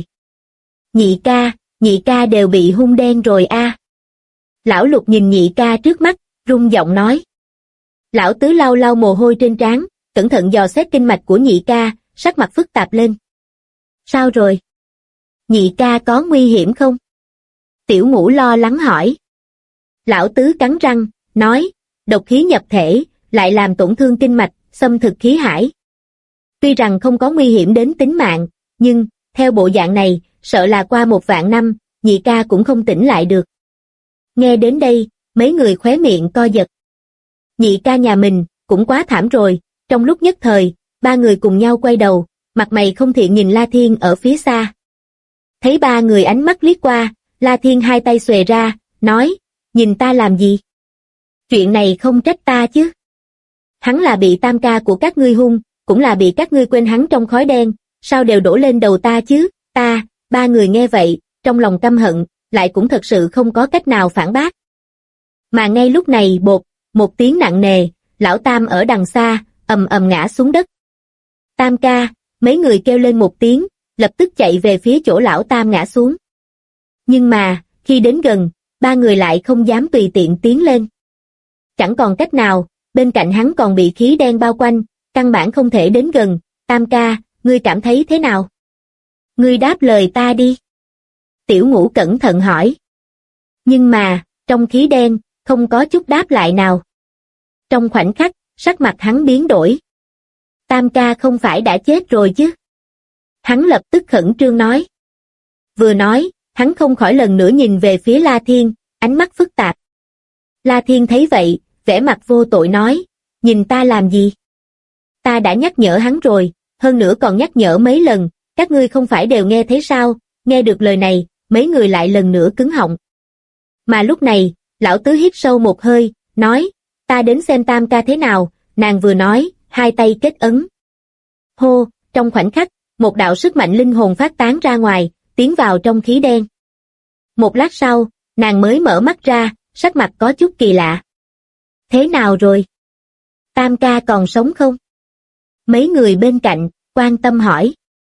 Nhị ca đều bị hung đen rồi a. Lão Lục nhìn nhị ca trước mắt, run giọng nói. Lão Tứ lau lau mồ hôi trên trán, cẩn thận dò xét kinh mạch của nhị ca, sắc mặt phức tạp lên. Sao rồi? Nhị ca có nguy hiểm không? Tiểu Ngũ lo lắng hỏi. Lão Tứ cắn răng, nói, độc khí nhập thể, lại làm tổn thương kinh mạch, xâm thực khí hải. Tuy rằng không có nguy hiểm đến tính mạng, nhưng, theo bộ dạng này, sợ là qua 1.000 năm, nhị ca cũng không tỉnh lại được. Nghe đến đây, mấy người khóe miệng co giật. Nhị ca nhà mình, cũng quá thảm rồi, trong lúc nhất thời, ba người cùng nhau quay đầu, mặt mày không thiện nhìn La Thiên ở phía xa. Thấy ba người ánh mắt liếc qua, La Thiên hai tay xuề ra, nói, nhìn ta làm gì? Chuyện này không trách ta chứ. Hắn là bị tam ca của các ngươi hung, cũng là bị các ngươi quên hắn trong khói đen, sao đều đổ lên đầu ta chứ, ta, ba người nghe vậy, trong lòng căm hận, lại cũng thật sự không có cách nào phản bác. Mà ngay lúc này bột, một tiếng nặng nề, lão Tam ở đằng xa, ầm ầm ngã xuống đất. Tam ca, mấy người kêu lên một tiếng, lập tức chạy về phía chỗ lão Tam ngã xuống. Nhưng mà, khi đến gần, ba người lại không dám tùy tiện tiến lên. Chẳng còn cách nào, bên cạnh hắn còn bị khí đen bao quanh, căn bản không thể đến gần. Tam ca, ngươi cảm thấy thế nào? Ngươi đáp lời ta đi. Tiểu Ngũ cẩn thận hỏi. Nhưng mà, trong khí đen, không có chút đáp lại nào. Trong khoảnh khắc, sắc mặt hắn biến đổi. Tam ca không phải đã chết rồi chứ? Hắn lập tức khẩn trương nói. Vừa nói, hắn không khỏi lần nữa nhìn về phía La Thiên, ánh mắt phức tạp. La Thiên thấy vậy, vẻ mặt vô tội nói, nhìn ta làm gì? Ta đã nhắc nhở hắn rồi, hơn nữa còn nhắc nhở mấy lần, các ngươi không phải đều nghe thấy sao? Nghe được lời này, mấy người lại lần nữa cứng họng. Mà lúc này, lão Tứ hít sâu một hơi, nói, ta đến xem Tam ca thế nào, nàng vừa nói, hai tay kết ấn. Hô, trong khoảnh khắc, một đạo sức mạnh linh hồn phát tán ra ngoài, tiến vào trong khí đen. Một lát sau, nàng mới mở mắt ra, sắc mặt có chút kỳ lạ. Thế nào rồi? Tam ca còn sống không? Mấy người bên cạnh, quan tâm hỏi.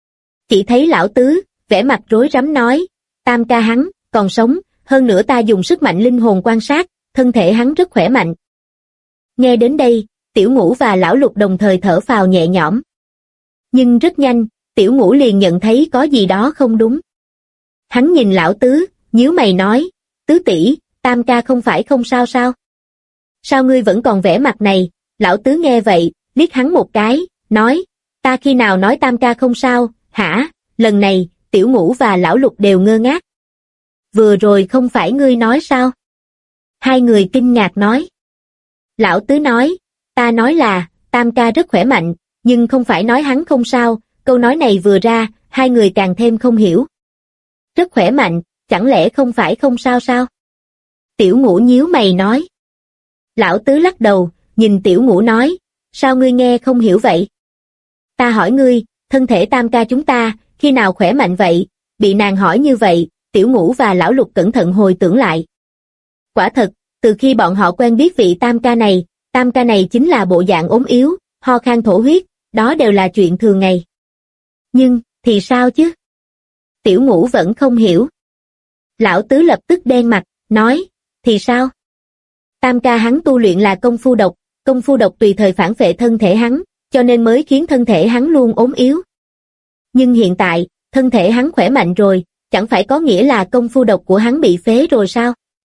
Chỉ thấy lão Tứ, vẻ mặt rối rắm nói, Tam ca hắn, còn sống, hơn nữa ta dùng sức mạnh linh hồn quan sát, thân thể hắn rất khỏe mạnh. Nghe đến đây, Tiểu Ngũ và lão Lục đồng thời thở phào nhẹ nhõm. Nhưng rất nhanh, Tiểu Ngũ liền nhận thấy có gì đó không đúng. Hắn nhìn lão Tứ, nhíu mày nói, Tứ tỷ, Tam ca không phải không sao sao? Sao ngươi vẫn còn vẻ mặt này? Lão Tứ nghe vậy, liếc hắn một cái, nói, ta khi nào nói Tam ca không sao, hả? Lần này, Tiểu Ngũ và lão Lục đều ngơ ngác. Vừa rồi không phải ngươi nói sao? Hai người kinh ngạc nói. Lão Tứ nói, ta nói là, Tam ca rất khỏe mạnh, nhưng không phải nói hắn không sao. Câu nói này vừa ra, hai người càng thêm không hiểu. Rất khỏe mạnh, chẳng lẽ không phải không sao sao? Tiểu Ngũ nhíu mày nói. Lão Tứ lắc đầu, nhìn Tiểu Ngũ nói, sao ngươi nghe không hiểu vậy? Ta hỏi ngươi, thân thể Tam ca chúng ta, khi nào khỏe mạnh vậy? Bị nàng hỏi như vậy, Tiểu Ngũ và lão Lục cẩn thận hồi tưởng lại. Quả thật, từ khi bọn họ quen biết vị Tam ca này chính là bộ dạng ốm yếu, ho khan thổ huyết, đó đều là chuyện thường ngày. Nhưng, thì sao chứ? Tiểu Ngũ vẫn không hiểu. Lão Tứ lập tức đen mặt, nói, thì sao? Tam ca hắn tu luyện là công phu độc tùy thời phản vệ thân thể hắn, cho nên mới khiến thân thể hắn luôn ốm yếu. Nhưng hiện tại, thân thể hắn khỏe mạnh rồi, chẳng phải có nghĩa là công phu độc của hắn bị phế rồi sao?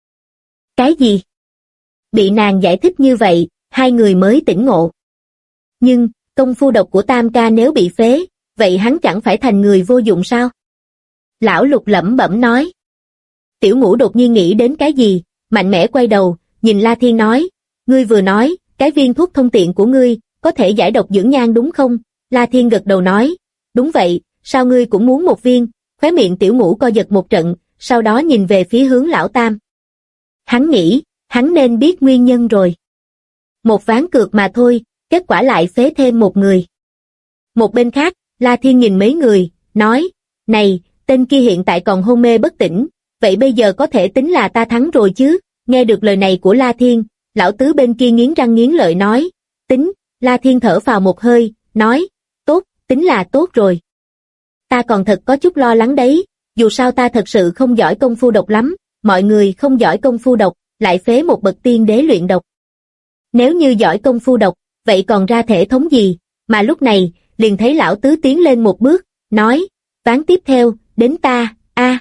Cái gì? Bị nàng giải thích như vậy, hai người mới tỉnh ngộ. Nhưng, công phu độc của Tam ca nếu bị phế, vậy hắn chẳng phải thành người vô dụng sao? Lão Lục lẩm bẩm nói. Tiểu Ngũ đột nhiên nghĩ đến cái gì, mạnh mẽ quay đầu, nhìn La Thiên nói, ngươi vừa nói, cái viên thuốc thông tiện của ngươi, có thể giải độc dưỡng nhan đúng không? La Thiên gật đầu nói, đúng vậy, sao ngươi cũng muốn một viên? Khóe miệng Tiểu Ngũ co giật một trận, sau đó nhìn về phía hướng lão Tam. Hắn nghĩ, hắn nên biết nguyên nhân rồi. Một ván cược mà thôi, kết quả lại phế thêm một người. Một bên khác, La Thiên nhìn mấy người, nói, này, tên kia hiện tại còn hôn mê bất tỉnh, vậy bây giờ có thể tính là ta thắng rồi chứ? Nghe được lời này của La Thiên, lão Tứ bên kia nghiến răng nghiến lợi nói, tính. La Thiên thở phào một hơi, nói, tốt, tính là tốt rồi. Ta còn thật có chút lo lắng đấy, dù sao ta thật sự không giỏi công phu độc lắm, mọi người không giỏi công phu độc, lại phế một bậc tiên đế luyện độc. Nếu như giỏi công phu độc, vậy còn ra thể thống gì, mà lúc này, liền thấy lão tứ tiến lên một bước, nói, ván tiếp theo, đến ta, a.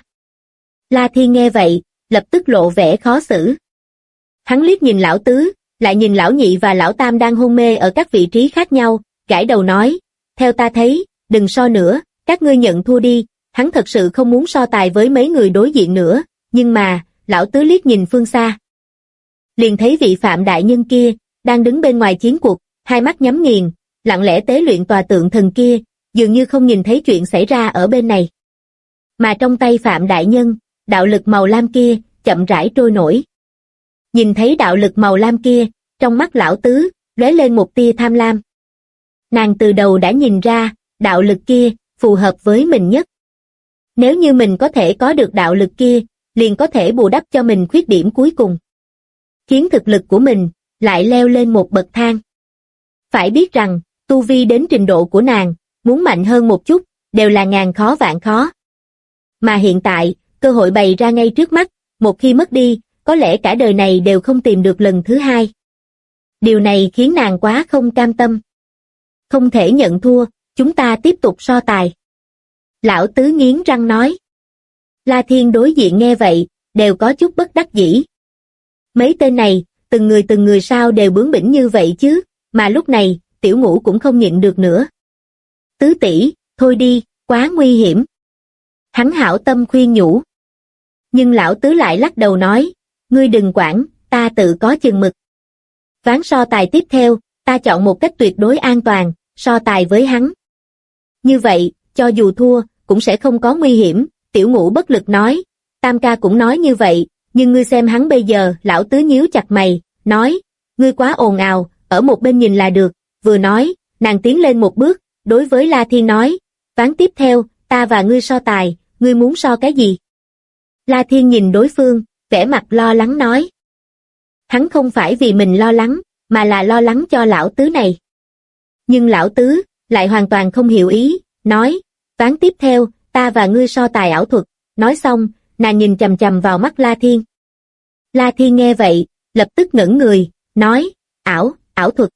La Thiên nghe vậy, lập tức lộ vẻ khó xử. Hắn liếc nhìn lão tứ, lại nhìn lão nhị và lão tam đang hôn mê ở các vị trí khác nhau, gãi đầu nói, theo ta thấy, đừng so nữa, các ngươi nhận thua đi, hắn thật sự không muốn so tài với mấy người đối diện nữa, nhưng mà, lão tứ liếc nhìn phương xa. Liền thấy vị Phạm đại nhân kia, đang đứng bên ngoài chiến cuộc, hai mắt nhắm nghiền, lặng lẽ tế luyện tòa tượng thần kia, dường như không nhìn thấy chuyện xảy ra ở bên này. Mà trong tay Phạm đại nhân, đạo lực màu lam kia, chậm rãi trôi nổi. Nhìn thấy đạo lực màu lam kia, trong mắt lão tứ, lóe lên một tia tham lam. Nàng từ đầu đã nhìn ra, đạo lực kia, phù hợp với mình nhất. Nếu như mình có thể có được đạo lực kia, liền có thể bù đắp cho mình khuyết điểm cuối cùng. Khiến thực lực của mình, lại leo lên một bậc thang. Phải biết rằng, tu vi đến trình độ của nàng, muốn mạnh hơn một chút, đều là ngàn khó vạn khó. Mà hiện tại, cơ hội bày ra ngay trước mắt, một khi mất đi, có lẽ cả đời này đều không tìm được lần thứ hai. Điều này khiến nàng quá không cam tâm. Không thể nhận thua, chúng ta tiếp tục so tài. Lão tứ nghiến răng nói. La Thiên đối diện nghe vậy, đều có chút bất đắc dĩ. Mấy tên này, từng người sao đều bướng bỉnh như vậy chứ, mà lúc này, Tiểu Ngũ cũng không nhịn được nữa. Tứ tỷ, thôi đi, quá nguy hiểm. Hắn hảo tâm khuyên nhủ. Nhưng lão tứ lại lắc đầu nói, ngươi đừng quản, ta tự có chừng mực. Ván so tài tiếp theo, ta chọn một cách tuyệt đối an toàn, so tài với hắn. Như vậy, cho dù thua, cũng sẽ không có nguy hiểm, Tiểu Ngũ bất lực nói. Tam ca cũng nói như vậy, nhưng ngươi xem hắn bây giờ, lão tứ nhíu chặt mày, nói, ngươi quá ồn ào, ở một bên nhìn là được, vừa nói, nàng tiến lên một bước, đối với La Thiên nói, ván tiếp theo, ta và ngươi so tài, ngươi muốn so cái gì? La Thiên nhìn đối phương, vẻ mặt lo lắng nói. Hắn không phải vì mình lo lắng, mà là lo lắng cho lão tứ này. Nhưng lão tứ, lại hoàn toàn không hiểu ý, nói, ván tiếp theo, ta và ngươi so tài ảo thuật, nói xong, nàng nhìn chằm chằm vào mắt La Thiên. La Thiên nghe vậy, lập tức ngẩng người, nói, ảo thuật.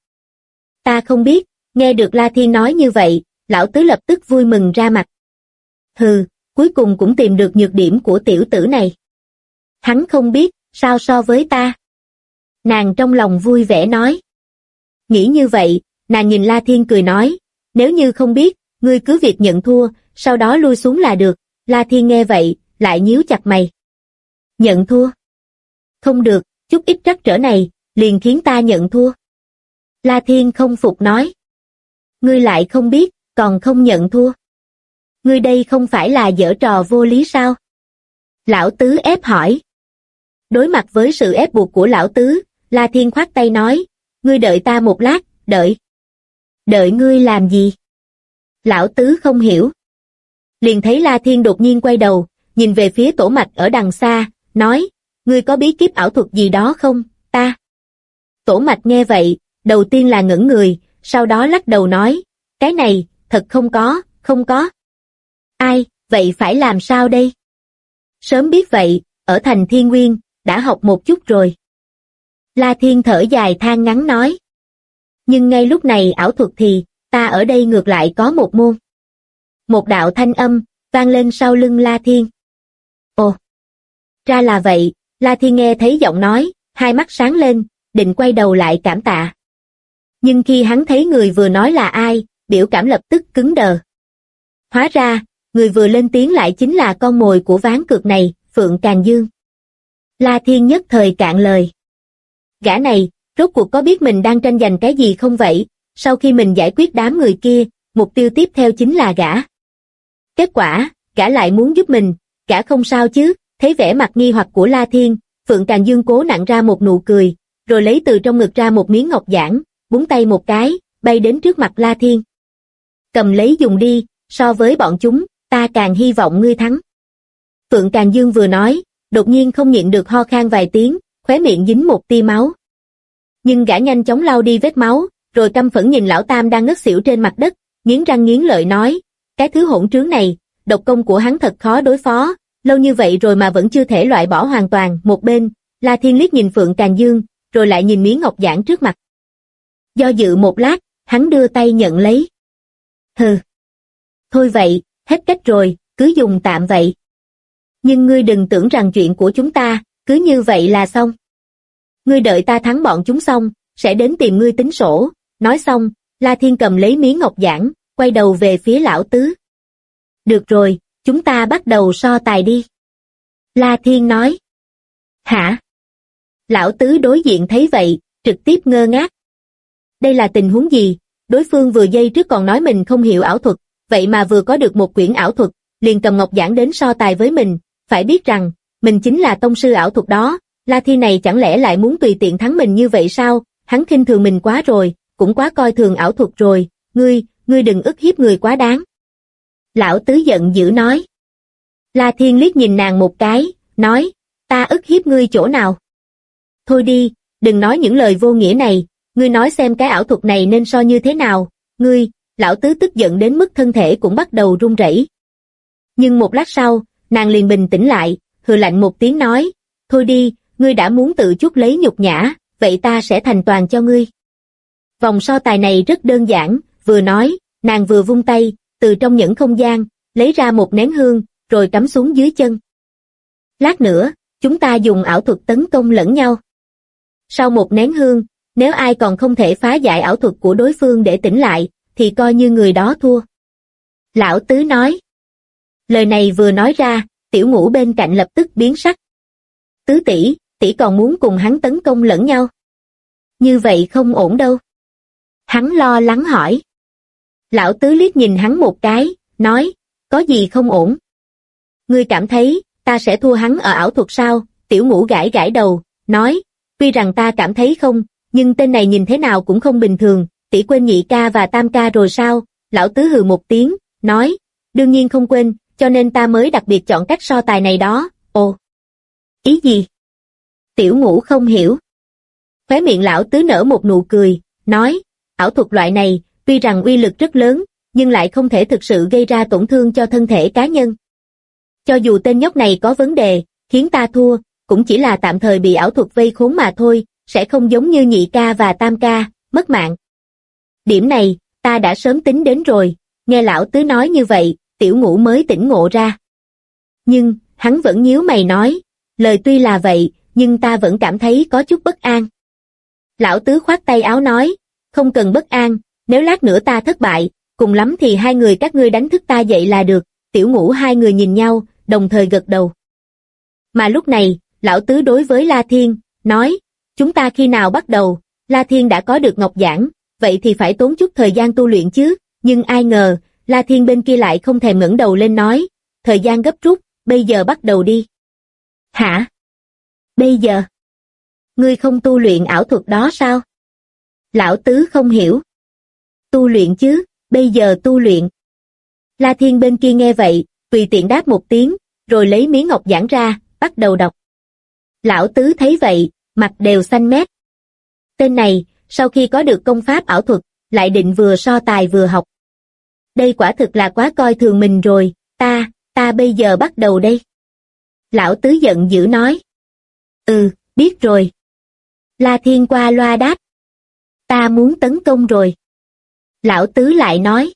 Ta không biết, nghe được La Thiên nói như vậy, lão tứ lập tức vui mừng ra mặt. Hừ, cuối cùng cũng tìm được nhược điểm của tiểu tử này. Hắn không biết, sao so với ta. Nàng trong lòng vui vẻ nói. Nghĩ như vậy, nàng nhìn La Thiên cười nói, nếu như không biết, ngươi cứ việc nhận thua, sau đó lui xuống là được. La Thiên nghe vậy, lại nhíu chặt mày. Nhận thua? Không được, chút ít trắc trở này, liền khiến ta nhận thua. La Thiên không phục nói. Ngươi lại không biết, còn không nhận thua. Ngươi đây không phải là giở trò vô lý sao? Lão tứ ép hỏi. Đối mặt với sự ép buộc của lão tứ, La Thiên khoát tay nói, ngươi đợi ta một lát, đợi. Đợi ngươi làm gì? Lão tứ không hiểu. Liền thấy La Thiên đột nhiên quay đầu, nhìn về phía Tổ Mạch ở đằng xa, nói, ngươi có bí kíp ảo thuật gì đó không, ta? Tổ Mạch nghe vậy, đầu tiên là ngẩn người, sau đó lắc đầu nói, cái này, thật không có. Ai, vậy phải làm sao đây? Sớm biết vậy, ở thành Thiên Nguyên, đã học một chút rồi. La Thiên thở dài than ngắn nói. Nhưng ngay lúc này ảo thuật thì, ta ở đây ngược lại có một môn. Một đạo thanh âm, vang lên sau lưng La Thiên. Ồ, ra là vậy, La Thiên nghe thấy giọng nói, hai mắt sáng lên, định quay đầu lại cảm tạ. Nhưng khi hắn thấy người vừa nói là ai, biểu cảm lập tức cứng đờ. Hóa ra, người vừa lên tiếng lại chính là con mồi của ván cược này, Phượng Càn Dương. La Thiên nhất thời cạn lời. Gã này, rốt cuộc có biết mình đang tranh giành cái gì không vậy? Sau khi mình giải quyết đám người kia, mục tiêu tiếp theo chính là gã. Kết quả, gã lại muốn giúp mình, gã không sao chứ? Thấy vẻ mặt nghi hoặc của La Thiên, Phượng Càn Dương cố nặn ra một nụ cười, rồi lấy từ trong ngực ra một miếng ngọc giản, búng tay một cái, bay đến trước mặt La Thiên. Cầm lấy dùng đi, so với bọn chúng, ta càng hy vọng ngươi thắng. Phượng Càn Dương vừa nói, đột nhiên không nhịn được ho khan vài tiếng, khóe miệng dính một tia máu. Nhưng gã nhanh chóng lau đi vết máu, rồi căm phẫn nhìn lão tam đang ngất xỉu trên mặt đất, nghiến răng nghiến lợi nói, cái thứ hỗn trướng này, độc công của hắn thật khó đối phó, lâu như vậy rồi mà vẫn chưa thể loại bỏ hoàn toàn. Một bên, La Thiên liếc nhìn Phượng Càn Dương, rồi lại nhìn miếng ngọc giản trước mặt. Do dự một lát, hắn đưa tay nhận lấy. Hừ. Thôi vậy, hết cách rồi, cứ dùng tạm vậy. Nhưng ngươi đừng tưởng rằng chuyện của chúng ta, cứ như vậy là xong. Ngươi đợi ta thắng bọn chúng xong, sẽ đến tìm ngươi tính sổ. Nói xong, La Thiên cầm lấy miếng ngọc giản, quay đầu về phía lão tứ. Được rồi, chúng ta bắt đầu so tài đi. La Thiên nói. Hả? Lão tứ đối diện thấy vậy, trực tiếp ngơ ngác. Đây là tình huống gì? Đối phương vừa giây trước còn nói mình không hiểu ảo thuật, vậy mà vừa có được một quyển ảo thuật, liền cầm ngọc giản đến so tài với mình. Phải biết rằng, mình chính là tông sư ảo thuật đó. La Thiên này chẳng lẽ lại muốn tùy tiện thắng mình như vậy sao? Hắn khinh thường mình quá rồi, cũng quá coi thường ảo thuật rồi. Ngươi đừng ức hiếp người quá đáng. Lão tứ giận dữ nói. La Thiên liếc nhìn nàng một cái, nói, ta ức hiếp ngươi chỗ nào? Thôi đi, đừng nói những lời vô nghĩa này, ngươi nói xem cái ảo thuật này nên so như thế nào, lão tứ tức giận đến mức thân thể cũng bắt đầu run rẩy. Nhưng một lát sau, nàng liền bình tĩnh lại, hừ lạnh một tiếng nói, thôi đi, ngươi đã muốn tự chuốc lấy nhục nhã, vậy ta sẽ thành toàn cho ngươi. Vòng so tài này rất đơn giản, vừa nói, nàng vừa vung tay, từ trong nhẫn không gian, lấy ra một nén hương, rồi cắm xuống dưới chân. Lát nữa, chúng ta dùng ảo thuật tấn công lẫn nhau. Sau một nén hương, nếu ai còn không thể phá giải ảo thuật của đối phương để tỉnh lại, thì coi như người đó thua. Lão tứ nói. Lời này vừa nói ra, Tiểu Ngũ bên cạnh lập tức biến sắc. Tứ tỷ, tỷ còn muốn cùng hắn tấn công lẫn nhau. Như vậy không ổn đâu. Hắn lo lắng hỏi. Lão tứ liếc nhìn hắn một cái, nói, có gì không ổn? Ngươi cảm thấy, ta sẽ thua hắn ở ảo thuật sao? Tiểu Ngũ gãi gãi đầu, nói, tuy rằng ta cảm thấy không, nhưng tên này nhìn thế nào cũng không bình thường, tỷ quên nhị ca và tam ca rồi sao? Lão tứ hừ một tiếng, nói, đương nhiên không quên, cho nên ta mới đặc biệt chọn cách so tài này đó. Ồ, ý gì? Tiểu Ngũ không hiểu. Khóe miệng lão tứ nở một nụ cười, nói, ảo thuật loại này, tuy rằng uy lực rất lớn, nhưng lại không thể thực sự gây ra tổn thương cho thân thể cá nhân. Cho dù tên nhóc này có vấn đề, khiến ta thua, cũng chỉ là tạm thời bị ảo thuật vây khốn mà thôi, sẽ không giống như nhị ca và tam ca, mất mạng. Điểm này, ta đã sớm tính đến rồi, nghe lão tứ nói như vậy, Tiểu Ngũ mới tỉnh ngộ ra. Nhưng, hắn vẫn nhíu mày nói, lời tuy là vậy, nhưng ta vẫn cảm thấy có chút bất an. Lão tứ khoát tay áo nói, không cần bất an, nếu lát nữa ta thất bại, cùng lắm thì hai người các ngươi đánh thức ta dậy là được. Tiểu Ngũ hai người nhìn nhau, đồng thời gật đầu. Mà lúc này, lão tứ đối với La Thiên, nói, chúng ta khi nào bắt đầu? La Thiên đã có được ngọc giản, vậy thì phải tốn chút thời gian tu luyện chứ, nhưng ai ngờ, La Thiên bên kia lại không thèm ngẩng đầu lên nói, thời gian gấp rút, bây giờ bắt đầu đi. Hả? Bây giờ? Ngươi không tu luyện ảo thuật đó sao? Lão tứ không hiểu. Tu luyện chứ, bây giờ tu luyện. La Thiên bên kia nghe vậy, tùy tiện đáp một tiếng, rồi lấy miếng ngọc giản ra, bắt đầu đọc. Lão tứ thấy vậy, mặt đều xanh mét. Tên này, sau khi có được công pháp ảo thuật, lại định vừa so tài vừa học. Đây quả thực là quá coi thường mình rồi, ta bây giờ bắt đầu đây. Lão tứ giận dữ nói. Biết rồi. La Thiên qua loa đáp. Ta muốn tấn công rồi. Lão tứ lại nói.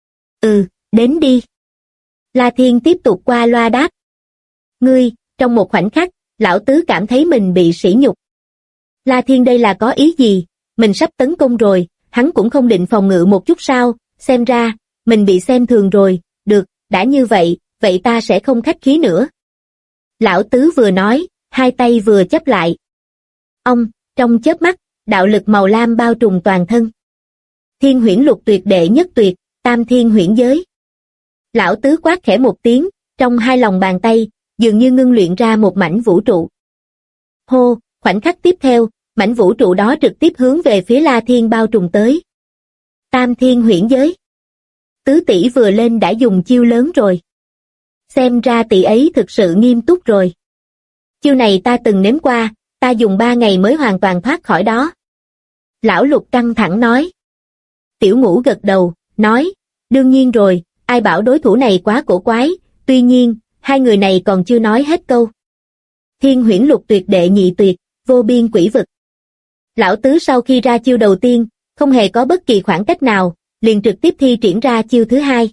Đến đi. La Thiên tiếp tục qua loa đáp. Trong một khoảnh khắc, lão tứ cảm thấy mình bị sỉ nhục. La Thiên đây là có ý gì? Mình sắp tấn công rồi, hắn cũng không định phòng ngự một chút sao? Xem ra, mình bị xem thường rồi. Được, đã như vậy, vậy ta sẽ không khách khí nữa. Lão tứ vừa nói, hai tay vừa chắp lại. Trong chớp mắt, đạo lực màu lam bao trùm toàn thân. Thiên huyễn lục tuyệt đệ nhất tuyệt, tam thiên huyễn giới. Lão tứ quát khẽ một tiếng, trong hai lòng bàn tay, dường như ngưng luyện ra một mảnh vũ trụ. Hô, khoảnh khắc tiếp theo, mảnh vũ trụ đó trực tiếp hướng về phía La Thiên bao trùm tới. Tam thiên huyễn giới. Tứ tỷ vừa lên đã dùng chiêu lớn rồi. Xem ra tỷ ấy thực sự nghiêm túc rồi. Chiêu này ta từng nếm qua, ta dùng 3 ngày mới hoàn toàn thoát khỏi đó. Lão Lục căng thẳng nói. Tiểu Ngũ gật đầu, nói, đương nhiên rồi, ai bảo đối thủ này quá cổ quái, tuy nhiên, hai người này còn chưa nói hết câu. Thiên Huyễn Lục Tuyệt đệ nhị tuyệt, vô biên quỷ vực. Lão tứ sau khi ra chiêu đầu tiên, không hề có bất kỳ khoảng cách nào, liền trực tiếp thi triển ra chiêu thứ hai.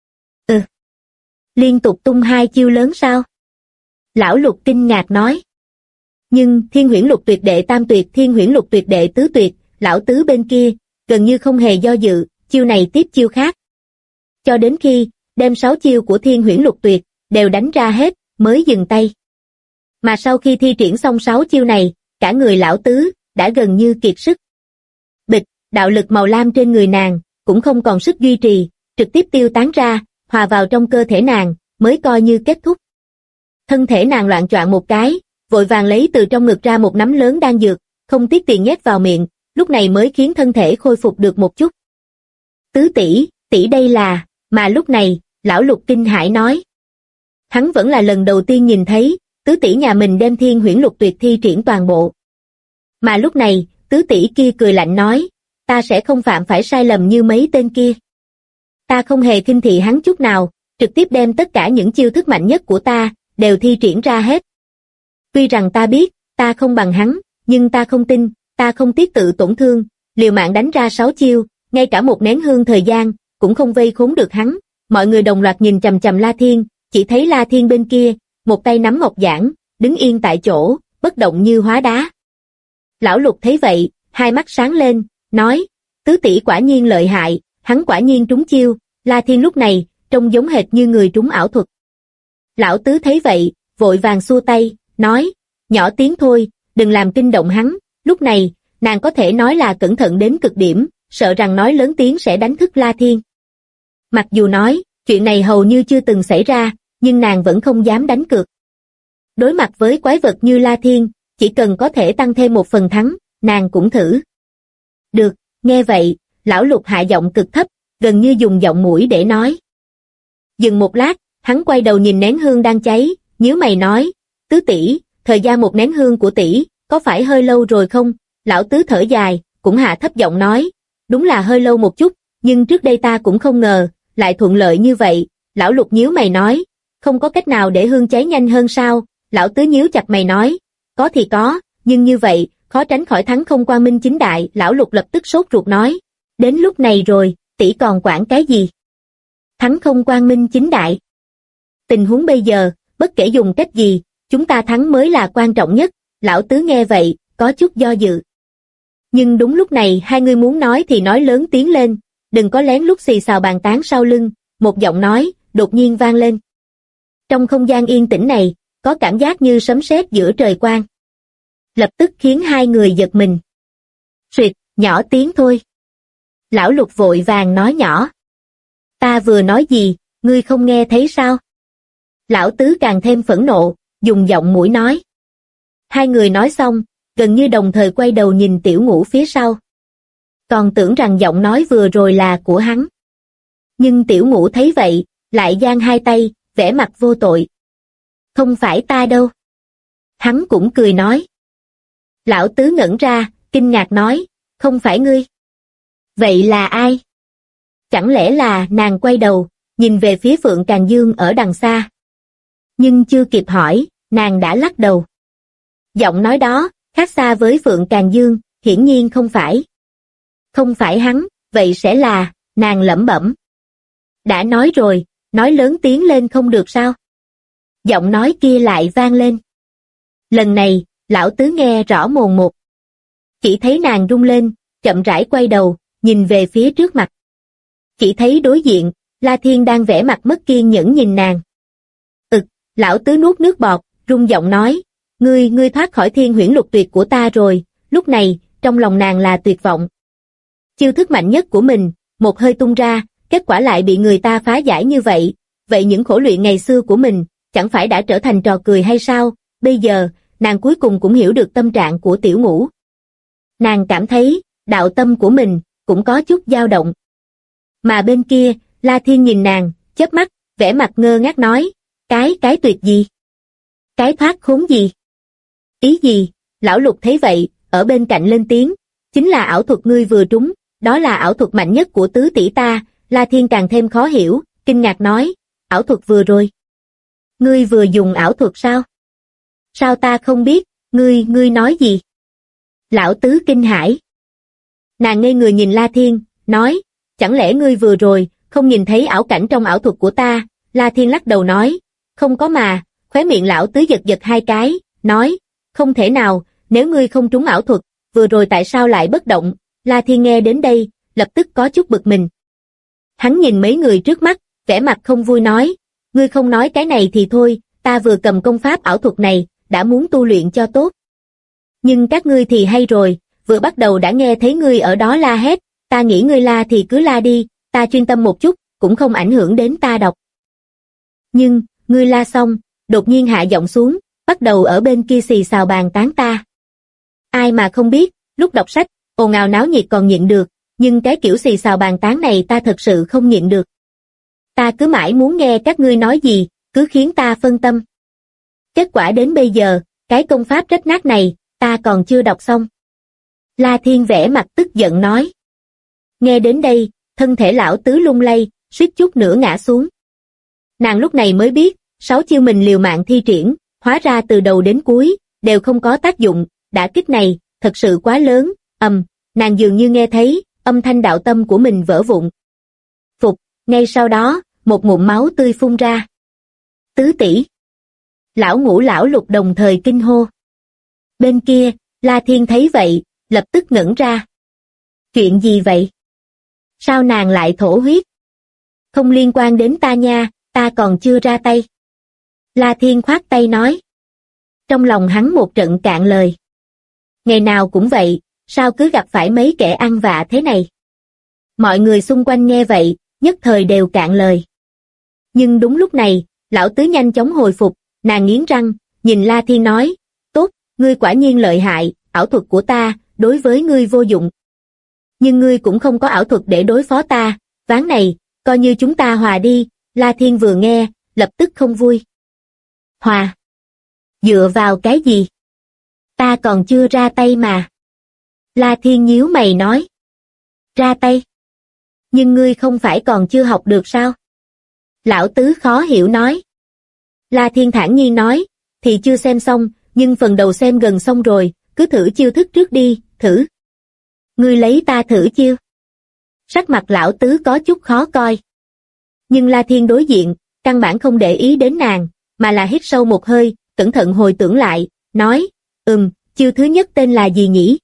Liên tục tung hai chiêu lớn sao? Lão Lục kinh ngạc nói. Nhưng Thiên Huyễn Lục Tuyệt đệ tam tuyệt, Thiên Huyễn Lục Tuyệt đệ tứ tuyệt, lão tứ bên kia, gần như không hề do dự, chiêu này tiếp chiêu khác. Cho đến khi, đem 6 chiêu của Thiên Huyễn Lục Tuyệt, đều đánh ra hết, mới dừng tay. Mà sau khi thi triển xong 6 chiêu này, cả người lão tứ, đã gần như kiệt sức. Bịch, đạo lực màu lam trên người nàng, cũng không còn sức duy trì, trực tiếp tiêu tán ra, hòa vào trong cơ thể nàng, mới coi như kết thúc. Thân thể nàng loạng choạng một cái, vội vàng lấy từ trong ngực ra một nắm lớn đan dược, không tiếc tiền nhét vào miệng, lúc này mới khiến thân thể khôi phục được một chút. Tứ tỷ, tỷ đây là, mà lúc này, lão Lục kinh hãi nói. Hắn vẫn là lần đầu tiên nhìn thấy, tứ tỷ nhà mình đem Thiên Huyễn Lục Tuyệt thi triển toàn bộ. Mà lúc này, tứ tỷ kia cười lạnh nói, ta sẽ không phạm phải sai lầm như mấy tên kia. Ta không hề khinh thị hắn chút nào, trực tiếp đem tất cả những chiêu thức mạnh nhất của ta, đều thi triển ra hết. Tuy rằng ta biết, ta không bằng hắn, nhưng ta không tin, ta không tiếc tự tổn thương, liều mạng đánh ra 6 chiêu, ngay cả một nén hương thời gian, cũng không vây khốn được hắn. Mọi người đồng loạt nhìn chằm chằm La Thiên, chỉ thấy La Thiên bên kia, một tay nắm ngọc giản, đứng yên tại chỗ, bất động như hóa đá. Lão Lục thấy vậy, hai mắt sáng lên, nói, tứ tỷ quả nhiên lợi hại, hắn quả nhiên trúng chiêu. La Thiên lúc này, trông giống hệt như người trúng ảo thuật. Lão tứ thấy vậy, vội vàng xua tay, nói, nhỏ tiếng thôi, đừng làm kinh động hắn. Lúc này, nàng có thể nói là cẩn thận đến cực điểm, sợ rằng nói lớn tiếng sẽ đánh thức La Thiên. Mặc dù nói, chuyện này hầu như chưa từng xảy ra, nhưng nàng vẫn không dám đánh cược. Đối mặt với quái vật như La Thiên, chỉ cần có thể tăng thêm một phần thắng, nàng cũng thử. Được, nghe vậy, lão Lục hạ giọng cực thấp, gần như dùng giọng mũi để nói. Dừng một lát, hắn quay đầu nhìn nén hương đang cháy, nhíu mày nói, tứ tỷ, thời gian một nén hương của tỷ, có phải hơi lâu rồi không? Lão tứ thở dài, cũng hạ thấp giọng nói, đúng là hơi lâu một chút, nhưng trước đây ta cũng không ngờ, lại thuận lợi như vậy. Lão Lục nhíu mày nói, không có cách nào để hương cháy nhanh hơn sao? Lão tứ nhíu chặt mày nói, có thì có, nhưng như vậy, khó tránh khỏi thắng không quang minh chính đại. Lão Lục lập tức sốt ruột nói, đến lúc này rồi, tỷ còn quản cái gì? Thắng không quang minh chính đại. Tình huống bây giờ, bất kể dùng cách gì, chúng ta thắng mới là quan trọng nhất. Lão tứ nghe vậy, có chút do dự. Nhưng đúng lúc này hai người muốn nói thì nói lớn tiếng lên, đừng có lén lút xì xào bàn tán sau lưng. Một giọng nói, đột nhiên vang lên. Trong không gian yên tĩnh này, có cảm giác như sấm sét giữa trời quang. Lập tức khiến hai người giật mình. Suyệt, nhỏ tiếng thôi. Lão Lục vội vàng nói nhỏ. Ta vừa nói gì, ngươi không nghe thấy sao? Lão tứ càng thêm phẫn nộ, dùng giọng mũi nói. Hai người nói xong, gần như đồng thời quay đầu nhìn Tiểu Ngũ phía sau. Còn tưởng rằng giọng nói vừa rồi là của hắn. Nhưng Tiểu Ngũ thấy vậy, lại giang hai tay, vẻ mặt vô tội. Không phải ta đâu. Hắn cũng cười nói. Lão tứ ngẩn ra, kinh ngạc nói, không phải ngươi. Vậy là ai? Chẳng lẽ là nàng? Quay đầu, nhìn về phía Phượng Càn Dương ở đằng xa. Nhưng chưa kịp hỏi, nàng đã lắc đầu. Giọng nói đó, khác xa với Phượng Càn Dương, hiển nhiên không phải. Không phải hắn, vậy sẽ là, nàng lẩm bẩm. Đã nói rồi, nói lớn tiếng lên không được sao? Giọng nói kia lại vang lên. Lần này, lão tứ nghe rõ mồn một. Chỉ thấy nàng rung lên, chậm rãi quay đầu, nhìn về phía trước mặt. Chỉ thấy đối diện, La Thiên đang vẻ mặt mất kiên nhẫn nhìn nàng. Lão tứ nuốt nước bọt, rung giọng nói, ngươi thoát khỏi Thiên Huyễn Lục Tuyệt của ta rồi. Lúc này, trong lòng nàng là tuyệt vọng. Chiêu thức mạnh nhất của mình, một hơi tung ra, kết quả lại bị người ta phá giải như vậy. Vậy những khổ luyện ngày xưa của mình, chẳng phải đã trở thành trò cười hay sao? Bây giờ, nàng cuối cùng cũng hiểu được tâm trạng của Tiểu Ngũ. Nàng cảm thấy, đạo tâm của mình, cũng có chút dao động. Mà bên kia, La Thiên nhìn nàng, chớp mắt, vẻ mặt ngơ ngác nói, cái tuyệt gì? Cái thoát khốn gì? Ý gì? Lão Lục thấy vậy, ở bên cạnh lên tiếng, chính là ảo thuật ngươi vừa trúng, đó là ảo thuật mạnh nhất của tứ tỷ ta. La Thiên càng thêm khó hiểu, kinh ngạc nói, ảo thuật vừa rồi. Ngươi vừa dùng ảo thuật sao? Sao ta không biết, ngươi nói gì? Lão tứ kinh hãi. Nàng ngây người nhìn La Thiên, nói, chẳng lẽ ngươi vừa rồi, không nhìn thấy ảo cảnh trong ảo thuật của ta? La Thiên lắc đầu nói, không có mà, khóe miệng lão tứ giật giật hai cái, nói, không thể nào, nếu ngươi không trúng ảo thuật, vừa rồi tại sao lại bất động? La Thiên nghe đến đây, lập tức có chút bực mình. Hắn nhìn mấy người trước mắt, vẻ mặt không vui nói, ngươi không nói cái này thì thôi, ta vừa cầm công pháp ảo thuật này, đã muốn tu luyện cho tốt. Nhưng các ngươi thì hay rồi, vừa bắt đầu đã nghe thấy ngươi ở đó la hét, ta nghĩ ngươi la thì cứ la đi, ta chuyên tâm một chút, cũng không ảnh hưởng đến ta đọc. Nhưng, ngươi la xong, đột nhiên hạ giọng xuống, bắt đầu ở bên kia xì xào bàn tán ta. Ai mà không biết, lúc đọc sách, ồn ào náo nhiệt còn nhịn được, nhưng cái kiểu xì xào bàn tán này ta thật sự không nhịn được. Ta cứ mãi muốn nghe các ngươi nói gì, cứ khiến ta phân tâm. Kết quả đến bây giờ, cái công pháp rách nát này, ta còn chưa đọc xong. La Thiên vẻ mặt tức giận nói. Nghe đến đây, thân thể lão tứ lung lay, suýt chút nữa ngã xuống. Nàng lúc này mới biết, 6 chiêu mình liều mạng thi triển, hóa ra từ đầu đến cuối, đều không có tác dụng, đả kích này, thật sự quá lớn, nàng dường như nghe thấy, âm thanh đạo tâm của mình vỡ vụn. Phục, ngay sau đó, một ngụm máu tươi phun ra. Tứ tỷ. Lão Ngũ lão Lục đồng thời kinh hô. Bên kia, La Thiên thấy vậy, lập tức ngẩn ra. Chuyện gì vậy? Sao nàng lại thổ huyết? Không liên quan đến ta nha, ta còn chưa ra tay. La Thiên khoát tay nói. Trong lòng hắn một trận cạn lời. Ngày nào cũng vậy, sao cứ gặp phải mấy kẻ ăn vạ thế này? Mọi người xung quanh nghe vậy, nhất thời đều cạn lời. Nhưng đúng lúc này, lão tứ nhanh chóng hồi phục, nàng nghiến răng, nhìn La Thiên nói, tốt, ngươi quả nhiên lợi hại, ảo thuật của ta, đối với ngươi vô dụng. Nhưng ngươi cũng không có ảo thuật để đối phó ta, ván này, coi như chúng ta hòa đi. La Thiên vừa nghe, lập tức không vui. Hòa? Dựa vào cái gì? Ta còn chưa ra tay mà. La Thiên nhíu mày nói. Ra tay? Nhưng ngươi không phải còn chưa học được sao? Lão tứ khó hiểu nói. La Thiên thản nhiên nói, thì chưa xem xong, nhưng phần đầu xem gần xong rồi, cứ thử chiêu thức trước đi, thử. Ngươi lấy ta thử chiêu. Sắc mặt lão tứ có chút khó coi. Nhưng La Thiên đối diện, căn bản không để ý đến nàng, mà là hít sâu một hơi, cẩn thận hồi tưởng lại, nói, chiêu thứ nhất tên là gì nhỉ?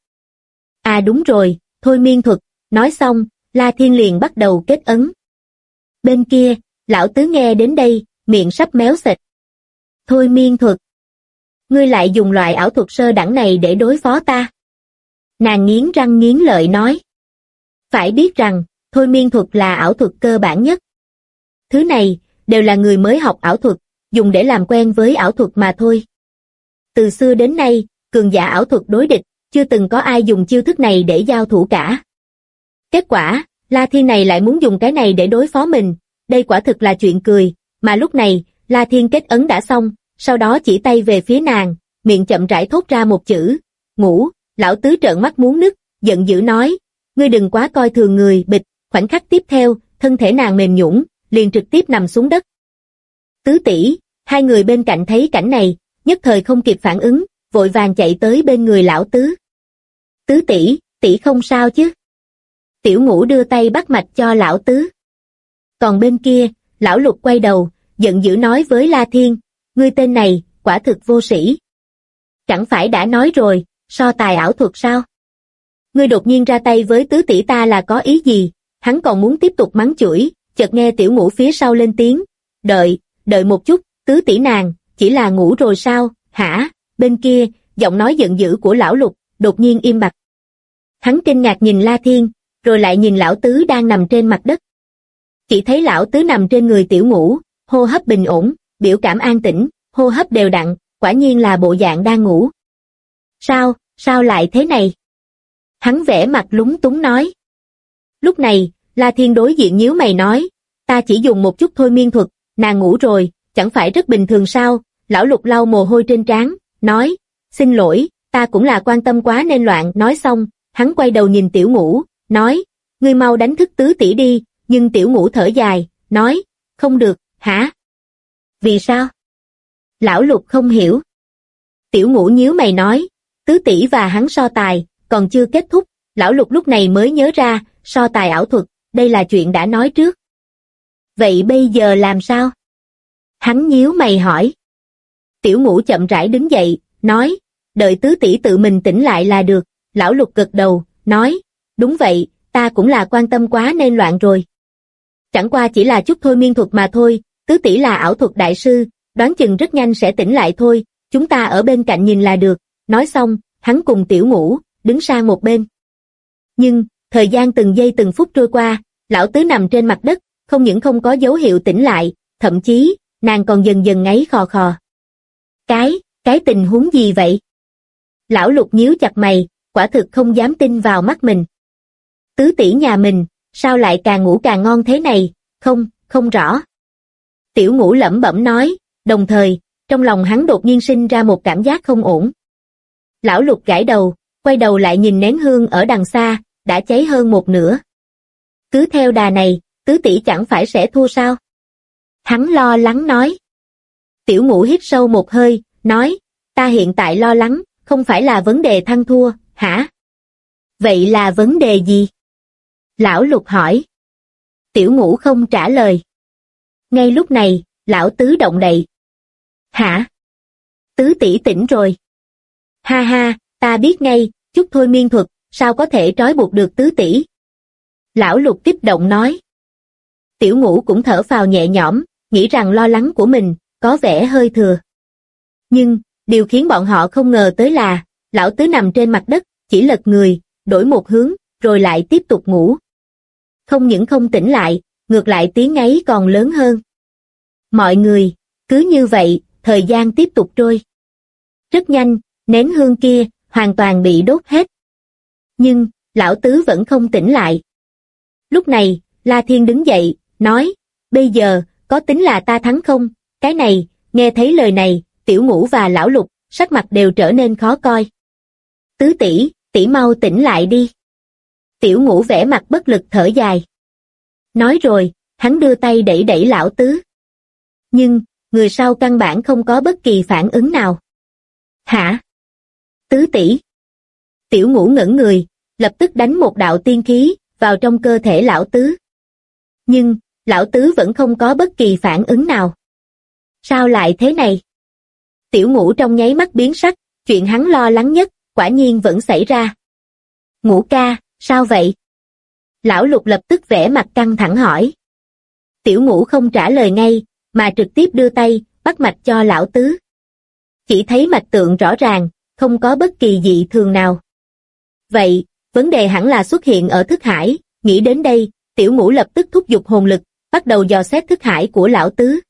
À đúng rồi, thôi miên thuật, nói xong, La Thiên liền bắt đầu kết ấn. Bên kia, lão tứ nghe đến đây, miệng sắp méo xệch. Thôi miên thuật. Ngươi lại dùng loại ảo thuật sơ đẳng này để đối phó ta. Nàng nghiến răng nghiến lợi nói. Phải biết rằng, thôi miên thuật là ảo thuật cơ bản nhất. Thứ này, đều là người mới học ảo thuật, dùng để làm quen với ảo thuật mà thôi. Từ xưa đến nay, cường giả ảo thuật đối địch, chưa từng có ai dùng chiêu thức này để giao thủ cả. Kết quả, La Thiên này lại muốn dùng cái này để đối phó mình, đây quả thực là chuyện cười, mà lúc này, La Thiên kết ấn đã xong, sau đó chỉ tay về phía nàng, miệng chậm rãi thốt ra một chữ, Ngũ. Lão tứ trợn mắt muốn nứt, giận dữ nói, ngươi đừng quá coi thường người, bịch, khoảnh khắc tiếp theo, thân thể nàng mềm nhũn, liền trực tiếp nằm xuống đất. Tứ tỷ, hai người bên cạnh thấy cảnh này, nhất thời không kịp phản ứng, vội vàng chạy tới bên người lão tứ. Tứ tỷ, tỷ không sao chứ? Tiểu Ngũ đưa tay bắt mạch cho lão tứ. Còn bên kia, lão Lục quay đầu, giận dữ nói với La Thiên, ngươi tên này, quả thực vô sĩ. Chẳng phải đã nói rồi, so tài ảo thuật sao? Ngươi đột nhiên ra tay với tứ tỷ ta là có ý gì? Hắn còn muốn tiếp tục mắng chửi, chợt nghe Tiểu Ngũ phía sau lên tiếng, đợi một chút, tứ tỷ nàng, chỉ là ngủ rồi sao, hả? Bên kia, giọng nói giận dữ của lão Lục, đột nhiên im bặt. Hắn kinh ngạc nhìn La Thiên, rồi lại nhìn lão tứ đang nằm trên mặt đất. Chỉ thấy lão tứ nằm trên người Tiểu Ngũ, hô hấp bình ổn, biểu cảm an tĩnh, hô hấp đều đặn, quả nhiên là bộ dạng đang ngủ. Sao lại thế này? Hắn vẻ mặt lúng túng nói. Lúc này, La Thiên đối diện nhíu mày nói, ta chỉ dùng một chút thôi miên thuật, nàng ngủ rồi, chẳng phải rất bình thường sao? Lão Lục lau mồ hôi trên trán, nói, xin lỗi, ta cũng là quan tâm quá nên loạn. Nói xong, hắn quay đầu nhìn Tiểu Ngũ, nói, ngươi mau đánh thức tứ tỷ đi, nhưng Tiểu Ngũ thở dài, nói, không được, hả? Vì sao? Lão Lục không hiểu. Tiểu Ngũ nhíu mày nói, tứ tỷ và hắn so tài, còn chưa kết thúc. Lão Lục lúc này mới nhớ ra, so tài ảo thuật, đây là chuyện đã nói trước. Vậy bây giờ làm sao? Hắn nhíu mày hỏi. Tiểu Ngũ chậm rãi đứng dậy, nói, đợi tứ tỷ tự mình tỉnh lại là được. Lão Lục gật đầu, nói, đúng vậy, ta cũng là quan tâm quá nên loạn rồi. Chẳng qua chỉ là chút thôi miên thuật mà thôi, tứ tỷ là ảo thuật đại sư, đoán chừng rất nhanh sẽ tỉnh lại thôi, chúng ta ở bên cạnh nhìn là được. Nói xong, hắn cùng Tiểu Ngũ đứng sang một bên. Nhưng, thời gian từng giây từng phút trôi qua, lão tứ nằm trên mặt đất, không những không có dấu hiệu tỉnh lại, thậm chí, nàng còn dần dần ngáy khò khò. Cái tình huống gì vậy? Lão Lục nhíu chặt mày, quả thực không dám tin vào mắt mình. Tứ tỷ nhà mình, sao lại càng ngủ càng ngon thế này, không rõ. Tiểu Ngũ lẩm bẩm nói, đồng thời, trong lòng hắn đột nhiên sinh ra một cảm giác không ổn. Lão Lục gãi đầu, quay đầu lại nhìn nén hương ở đằng xa, đã cháy hơn một nửa. Cứ theo đà này, tứ tỷ chẳng phải sẽ thua sao? Hắn lo lắng nói. Tiểu Ngũ hít sâu một hơi, nói, ta hiện tại lo lắng, không phải là vấn đề thắng thua, hả? Vậy là vấn đề gì? Lão Lục hỏi. Tiểu Ngũ không trả lời. Ngay lúc này, lão tứ động đậy. Hả? Tứ tỷ tỉnh rồi. Ha ha, ta biết ngay, chút thôi miên thuật, sao có thể trói buộc được tứ tỷ? Lão Lục kích động nói. Tiểu Ngũ cũng thở phào nhẹ nhõm, nghĩ rằng lo lắng của mình, có vẻ hơi thừa. Nhưng, điều khiến bọn họ không ngờ tới là, lão tứ nằm trên mặt đất, chỉ lật người, đổi một hướng, rồi lại tiếp tục ngủ. Không những không tỉnh lại, ngược lại tiếng ngáy còn lớn hơn. Mọi người, cứ như vậy, thời gian tiếp tục trôi. Rất nhanh, nén hương kia, hoàn toàn bị đốt hết. Nhưng, lão tứ vẫn không tỉnh lại. Lúc này, La Thiên đứng dậy, nói, bây giờ, có tính là ta thắng không? Cái này, nghe thấy lời này, Tiểu Ngũ và lão Lục, sắc mặt đều trở nên khó coi. Tứ tỷ, tỷ mau tỉnh lại đi. Tiểu Ngũ vẻ mặt bất lực thở dài. Nói rồi, hắn đưa tay đẩy đẩy lão tứ. Nhưng, người sau căn bản không có bất kỳ phản ứng nào. Hả? Tứ tỷ. Tiểu Ngũ ngẩn người, lập tức đánh một đạo tiên khí vào trong cơ thể lão tứ. Nhưng, lão tứ vẫn không có bất kỳ phản ứng nào. Sao lại thế này? Tiểu Ngũ trong nháy mắt biến sắc, chuyện hắn lo lắng nhất, quả nhiên vẫn xảy ra. Ngũ ca, sao vậy? Lão Lục lập tức vẻ mặt căng thẳng hỏi. Tiểu Ngũ không trả lời ngay, mà trực tiếp đưa tay, bắt mạch cho lão tứ. Chỉ thấy mạch tượng rõ ràng, không có bất kỳ dị thường nào. Vậy, vấn đề hẳn là xuất hiện ở thức hải, nghĩ đến đây, Tiểu Ngũ lập tức thúc giục hồn lực, bắt đầu dò xét thức hải của lão tứ.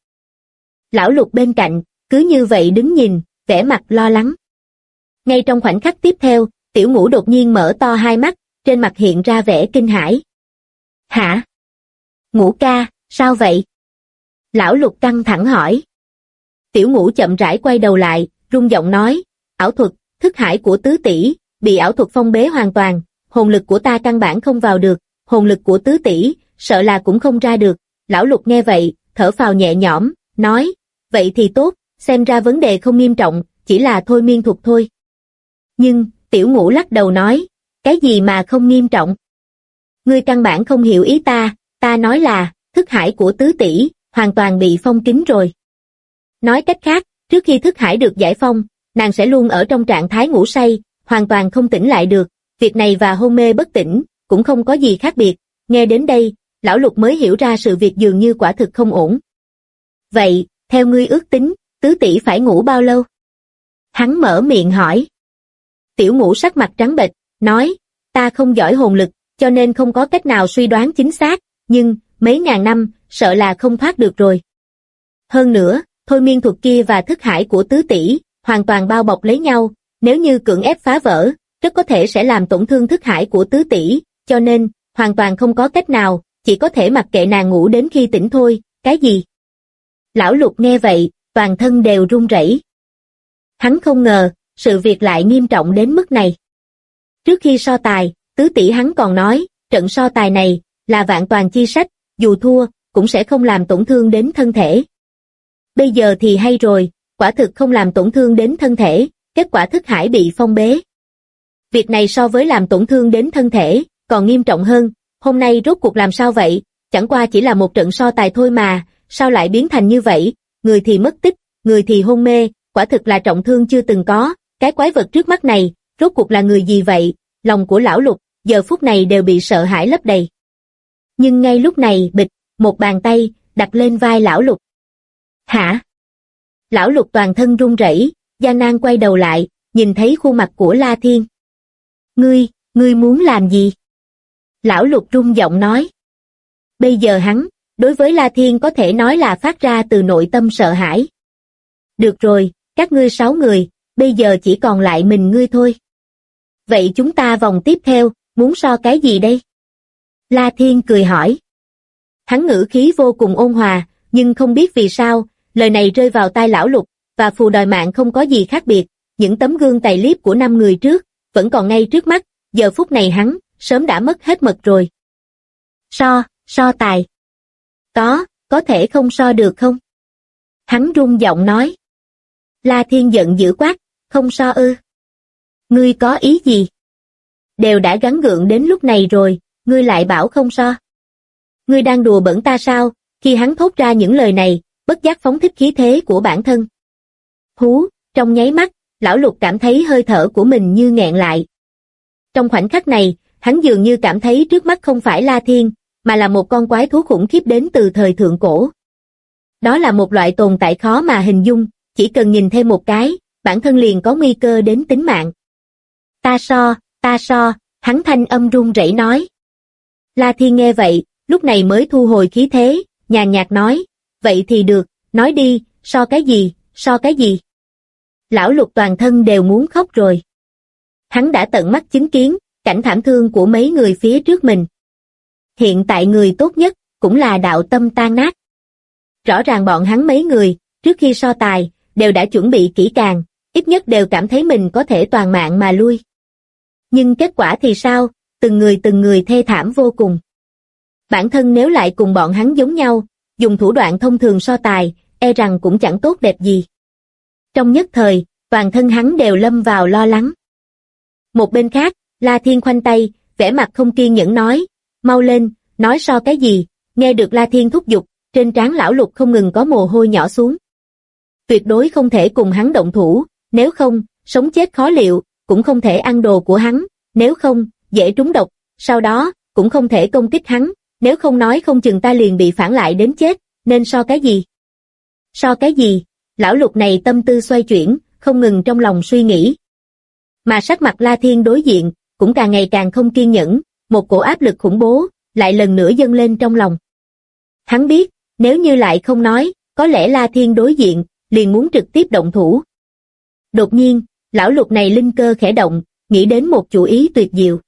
Lão Lục bên cạnh, cứ như vậy đứng nhìn, vẻ mặt lo lắng. Ngay trong khoảnh khắc tiếp theo, Tiểu Ngũ đột nhiên mở to hai mắt, trên mặt hiện ra vẻ kinh hãi. Hả? Ngũ ca, sao vậy? Lão Lục căng thẳng hỏi. Tiểu Ngũ chậm rãi quay đầu lại, rung giọng nói, ảo thuật, thức hải của tứ tỷ, bị ảo thuật phong bế hoàn toàn, hồn lực của ta căn bản không vào được, hồn lực của tứ tỷ, sợ là cũng không ra được. Lão Lục nghe vậy, thở phào nhẹ nhõm, nói, vậy thì tốt, xem ra vấn đề không nghiêm trọng, chỉ là thôi miên thuật thôi. Nhưng, Tiểu Ngũ lắc đầu nói, cái gì mà không nghiêm trọng? Ngươi căn bản không hiểu ý ta nói là, thức hải của tứ tỷ, hoàn toàn bị phong kín rồi. Nói cách khác, trước khi thức hải được giải phong, nàng sẽ luôn ở trong trạng thái ngủ say, hoàn toàn không tỉnh lại được, việc này và hôn mê bất tỉnh, cũng không có gì khác biệt. Nghe đến đây, lão Lục mới hiểu ra sự việc dường như quả thực không ổn. Vậy, theo ngươi ước tính, tứ tỷ phải ngủ bao lâu? Hắn mở miệng hỏi. Tiểu Ngũ sắc mặt trắng bệch, nói, ta không giỏi hồn lực, cho nên không có cách nào suy đoán chính xác, nhưng, mấy ngàn năm, sợ là không thoát được rồi. Hơn nữa, thôi miên thuật kia và thức hải của tứ tỷ, hoàn toàn bao bọc lấy nhau, nếu như cưỡng ép phá vỡ, rất có thể sẽ làm tổn thương thức hải của tứ tỷ, cho nên, hoàn toàn không có cách nào, chỉ có thể mặc kệ nàng ngủ đến khi tỉnh thôi. Cái gì? Lão Lục nghe vậy, toàn thân đều run rẩy. Hắn không ngờ, sự việc lại nghiêm trọng đến mức này. Trước khi so tài, tứ tỷ hắn còn nói, trận so tài này, là vạn toàn chi sách, dù thua, cũng sẽ không làm tổn thương đến thân thể. Bây giờ thì hay rồi, quả thực không làm tổn thương đến thân thể, kết quả thức hải bị phong bế. Việc này so với làm tổn thương đến thân thể, còn nghiêm trọng hơn, hôm nay rốt cuộc làm sao vậy, chẳng qua chỉ là một trận so tài thôi mà, sao lại biến thành như vậy, người thì mất tích, người thì hôn mê, quả thực là trọng thương chưa từng có, cái quái vật trước mắt này, rốt cuộc là người gì vậy, lòng của lão Lục, giờ phút này đều bị sợ hãi lấp đầy. Nhưng ngay lúc này, bịch, một bàn tay, đặt lên vai lão Lục. Hả? Lão Lục toàn thân run rẩy, gian nan quay đầu lại, nhìn thấy khuôn mặt của La Thiên. Ngươi muốn làm gì? Lão Lục run giọng nói. Bây giờ hắn, đối với La Thiên có thể nói là phát ra từ nội tâm sợ hãi. Được rồi, các ngươi 6 người, bây giờ chỉ còn lại mình ngươi thôi. Vậy chúng ta vòng tiếp theo, muốn so cái gì đây? La Thiên cười hỏi. Hắn ngữ khí vô cùng ôn hòa, nhưng không biết vì sao, lời này rơi vào tai lão Lục, và phù đòi mạng không có gì khác biệt, những tấm gương tày liếp của 5 người trước, vẫn còn ngay trước mắt, giờ phút này hắn, sớm đã mất hết mật rồi. So tài. Có thể không so được không? Hắn run giọng nói. La Thiên giận dữ quát, không so ư? Ngươi có ý gì? Đều đã gắng gượng đến lúc này rồi, ngươi lại bảo không so. Ngươi đang đùa bẩn ta sao? Khi hắn thốt ra những lời này, bất giác phóng thích khí thế của bản thân. Hú, trong nháy mắt, lão Lục cảm thấy hơi thở của mình như nghẹn lại. Trong khoảnh khắc này, hắn dường như cảm thấy trước mắt không phải La Thiên, mà là một con quái thú khủng khiếp đến từ thời thượng cổ. Đó là một loại tồn tại khó mà hình dung, chỉ cần nhìn thêm một cái, bản thân liền có nguy cơ đến tính mạng. Ta so, hắn thanh âm run rẩy nói. La Thiên nghe vậy, lúc này mới thu hồi khí thế, nhàn nhạt nói, vậy thì được, nói đi, so cái gì? Lão Lục toàn thân đều muốn khóc rồi. Hắn đã tận mắt chứng kiến cảnh thảm thương của mấy người phía trước mình. Hiện tại người tốt nhất cũng là đạo tâm tan nát. Rõ ràng bọn hắn mấy người, trước khi so tài, đều đã chuẩn bị kỹ càng, ít nhất đều cảm thấy mình có thể toàn mạng mà lui. Nhưng kết quả thì sao, từng người thê thảm vô cùng. Bản thân nếu lại cùng bọn hắn giống nhau, dùng thủ đoạn thông thường so tài, e rằng cũng chẳng tốt đẹp gì. Trong nhất thời, toàn thân hắn đều lâm vào lo lắng. Một bên khác, La Thiên khoanh tay, vẻ mặt không kiên nhẫn nói, mau lên, nói so cái gì, nghe được La Thiên thúc giục, trên trán lão Lục không ngừng có mồ hôi nhỏ xuống. Tuyệt đối không thể cùng hắn động thủ, nếu không, sống chết khó liệu, cũng không thể ăn đồ của hắn, nếu không, dễ trúng độc, sau đó, cũng không thể công kích hắn, nếu không nói không chừng ta liền bị phản lại đến chết, nên so cái gì? So cái gì? Lão Lục này tâm tư xoay chuyển, không ngừng trong lòng suy nghĩ. Mà sắc mặt La Thiên đối diện, cũng càng ngày càng không kiên nhẫn, một cổ áp lực khủng bố, lại lần nữa dâng lên trong lòng. Hắn biết, nếu như lại không nói, có lẽ La Thiên đối diện, liền muốn trực tiếp động thủ. Đột nhiên, lão Lục này linh cơ khẽ động, nghĩ đến một chủ ý tuyệt diệu.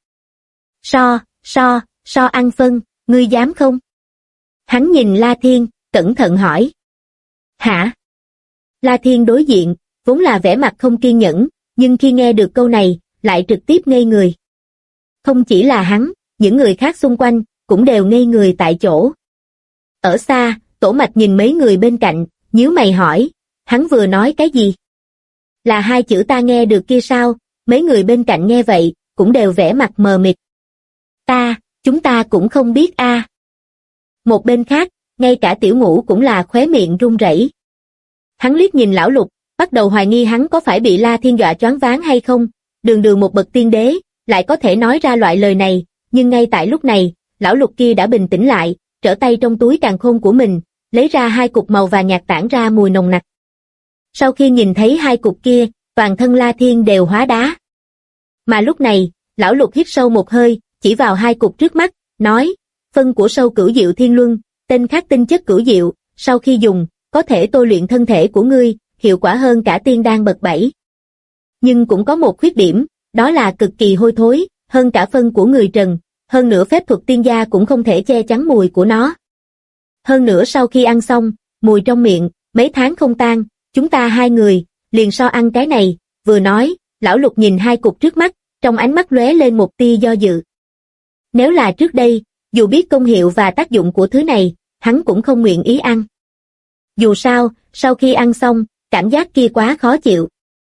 So ăn phân, ngươi dám không? Hắn nhìn La Thiên, cẩn thận hỏi. Hả? La Thiên đối diện, vốn là vẻ mặt không kiên nhẫn, nhưng khi nghe được câu này, lại trực tiếp ngây người. Không chỉ là hắn, những người khác xung quanh, cũng đều ngây người tại chỗ. Ở xa, Tổ Mạch nhìn mấy người bên cạnh, nhíu mày hỏi, hắn vừa nói cái gì? Là 2 chữ ta nghe được kia sao? Mấy người bên cạnh nghe vậy, cũng đều vẻ mặt mờ mịt. Chúng ta cũng không biết a. Một bên khác, ngay cả Tiểu Ngũ cũng là khóe miệng run rẩy. Hắn liếc nhìn lão Lục, bắt đầu hoài nghi hắn có phải bị La Thiên dọa choáng váng hay không, đường một bậc tiên đế, lại có thể nói ra loại lời này, nhưng ngay tại lúc này, lão Lục kia đã bình tĩnh lại, trở tay trong túi càn khôn của mình, lấy ra 2 cục màu vàng nhạt tản ra mùi nồng nặc. Sau khi nhìn thấy 2 cục kia, toàn thân La Thiên đều hóa đá. Mà lúc này, lão Lục hít sâu một hơi, chỉ vào 2 cục trước mắt, nói, phân của sâu cửu diệu thiên luân, tên khác tinh chất cửu diệu, sau khi dùng, có thể tôi luyện thân thể của ngươi, hiệu quả hơn cả tiên đan bậc 7. Nhưng cũng có một khuyết điểm, đó là cực kỳ hôi thối, hơn cả phân của người trần, hơn nữa phép thuật tiên gia cũng không thể che chắn mùi của nó. Hơn nữa sau khi ăn xong, mùi trong miệng, mấy tháng không tan, chúng ta 2 người, liền so ăn cái này, vừa nói, lão Lục nhìn 2 cục trước mắt, trong ánh mắt lóe lên một tia do dự. Nếu là trước đây, dù biết công hiệu và tác dụng của thứ này, hắn cũng không nguyện ý ăn. Dù sao, sau khi ăn xong, cảm giác kia quá khó chịu.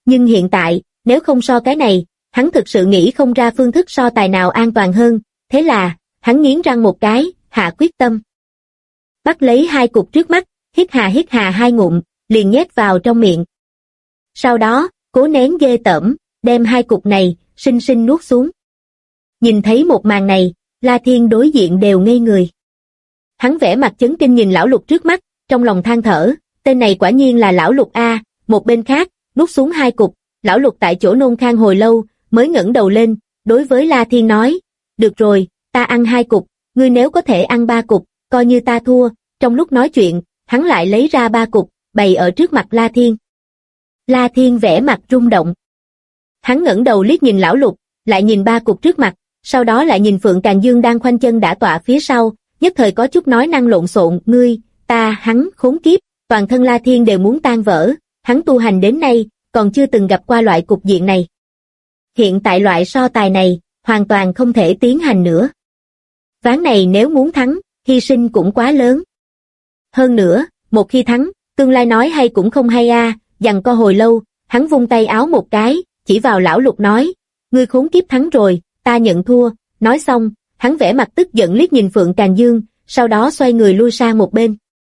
Nhưng hiện tại, nếu không so cái này, hắn thực sự nghĩ không ra phương thức so tài nào an toàn hơn, thế là, hắn nghiến răng một cái, hạ quyết tâm. Bắt lấy hai cục trước mắt, hít hà hai ngụm, liền nhét vào trong miệng. Sau đó, cố nén ghê tởm, đem hai cục này, xinh xinh nuốt xuống. Nhìn thấy một màn này, La Thiên đối diện đều ngây người. Hắn vẻ mặt chấn kinh nhìn lão Lục trước mắt, trong lòng than thở, tên này quả nhiên là lão Lục a. Một bên khác, nuốt xuống hai cục, lão Lục tại chỗ nôn khan hồi lâu, mới ngẩng đầu lên, đối với La Thiên nói, được rồi, ta ăn hai cục, ngươi nếu có thể ăn ba cục, coi như ta thua. Trong lúc nói chuyện, hắn lại lấy ra ba cục, bày ở trước mặt La Thiên. La Thiên vẻ mặt rung động. Hắn ngẩng đầu liếc nhìn lão Lục, lại nhìn ba cục trước mặt, sau đó lại nhìn Phượng Càn Dương đang khoanh chân đả tọa phía sau, nhất thời có chút nói năng lộn xộn, ngươi, ta, hắn, khốn kiếp, toàn thân La Thiên đều muốn tan vỡ, hắn tu hành đến nay, còn chưa từng gặp qua loại cục diện này. Hiện tại loại so tài này, hoàn toàn không thể tiến hành nữa. Ván này nếu muốn thắng, hy sinh cũng quá lớn. Hơn nữa, một khi thắng, tương lai nói hay cũng không hay a. Giằng co hồi lâu, hắn vung tay áo một cái, chỉ vào lão Lục nói, ngươi khốn kiếp thắng rồi, ta nhận thua. Nói xong, hắn vẻ mặt tức giận liếc nhìn Phượng Càn Dương, sau đó xoay người lui sang một bên.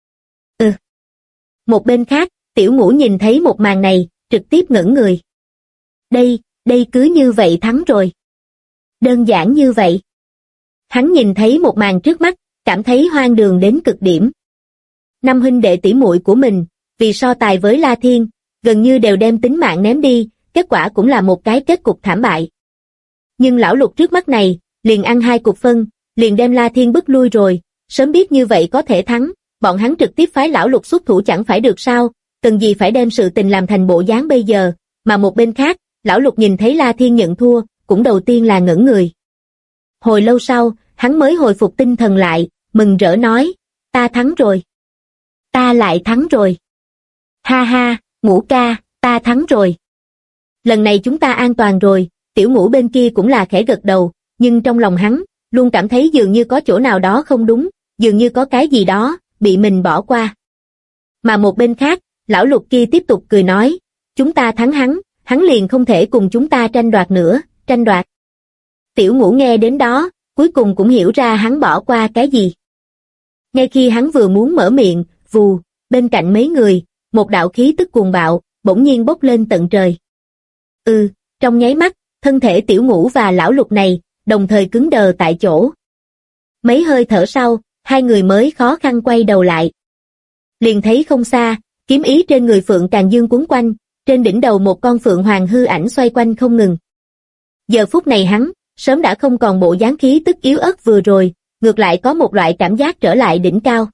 Một bên khác, Tiểu Ngũ nhìn thấy một màn này, trực tiếp ngẩn người. Đây cứ như vậy thắng rồi. Đơn giản như vậy. Hắn nhìn thấy một màn trước mắt, cảm thấy hoang đường đến cực điểm. Năm huynh đệ tỷ muội của mình, vì so tài với La Thiên, gần như đều đem tính mạng ném đi, kết quả cũng là một cái kết cục thảm bại. Nhưng lão Lục trước mắt này, liền ăn hai cục phân, liền đem La Thiên bức lui rồi, sớm biết như vậy có thể thắng, bọn hắn trực tiếp phái lão Lục xuất thủ chẳng phải được sao, cần gì phải đem sự tình làm thành bộ dáng bây giờ. Mà một bên khác, lão Lục nhìn thấy La Thiên nhận thua, cũng đầu tiên là ngẩn người. Hồi lâu sau, hắn mới hồi phục tinh thần lại, mừng rỡ nói, ta thắng rồi. Ta lại thắng rồi. Ha ha, Ngũ ca, ta thắng rồi. Lần này chúng ta an toàn rồi. Tiểu Ngũ bên kia cũng là khẽ gật đầu, nhưng trong lòng hắn, luôn cảm thấy dường như có chỗ nào đó không đúng, dường như có cái gì đó, bị mình bỏ qua. Mà một bên khác, lão Lục kia tiếp tục cười nói, chúng ta thắng hắn, hắn liền không thể cùng chúng ta tranh đoạt nữa, tranh đoạt. Tiểu Ngũ nghe đến đó, cuối cùng cũng hiểu ra hắn bỏ qua cái gì. Ngay khi hắn vừa muốn mở miệng, vù, bên cạnh mấy người, một đạo khí tức cuồng bạo, bỗng nhiên bốc lên tận trời. Trong nháy mắt, thân thể Tiểu Ngũ và lão Lục này, đồng thời cứng đờ tại chỗ. Mấy hơi thở sau, hai người mới khó khăn quay đầu lại. Liền thấy không xa, kiếm ý trên người Phượng Càn Dương cuốn quanh, trên đỉnh đầu một con phượng hoàng hư ảnh xoay quanh không ngừng. Giờ phút này hắn, sớm đã không còn bộ dáng khí tức yếu ớt vừa rồi, ngược lại có một loại cảm giác trở lại đỉnh cao.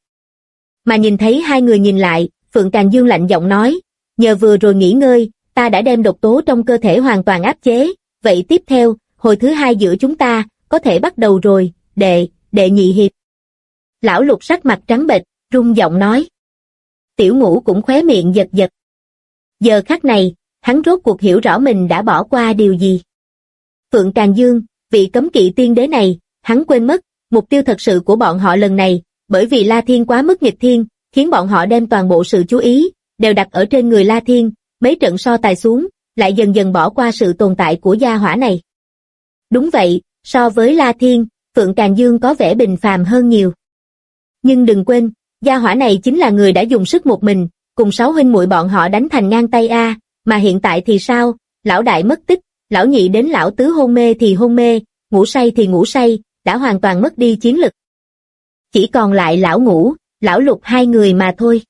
Mà nhìn thấy hai người nhìn lại, Phượng Càn Dương lạnh giọng nói, nhờ vừa rồi nghỉ ngơi, ta đã đem độc tố trong cơ thể hoàn toàn áp chế, vậy tiếp theo, hồi thứ hai giữa chúng ta, có thể bắt đầu rồi, đệ nhị hiệp. Lão Lục sắc mặt trắng bệch, run giọng nói. Tiểu Ngũ cũng khóe miệng giật giật. Giờ khắc này, hắn rốt cuộc hiểu rõ mình đã bỏ qua điều gì. Phượng Càn Dương, vị cấm kỵ tiên đế này, hắn quên mất, mục tiêu thật sự của bọn họ lần này, bởi vì La Thiên quá mức nghịch thiên, khiến bọn họ đem toàn bộ sự chú ý, đều đặt ở trên người La Thiên, mấy trận so tài xuống, lại dần dần bỏ qua sự tồn tại của gia hỏa này. Đúng vậy, so với La Thiên, Phượng Càn Dương có vẻ bình phàm hơn nhiều. Nhưng đừng quên, gia hỏa này chính là người đã dùng sức một mình, cùng 6 huynh muội bọn họ đánh thành ngang tay a, mà hiện tại thì sao, lão đại mất tích, lão nhị đến lão tứ hôn mê thì hôn mê, ngủ say thì ngủ say, đã hoàn toàn mất đi chiến lực. Chỉ còn lại lão Ngũ, lão Lục hai người mà thôi.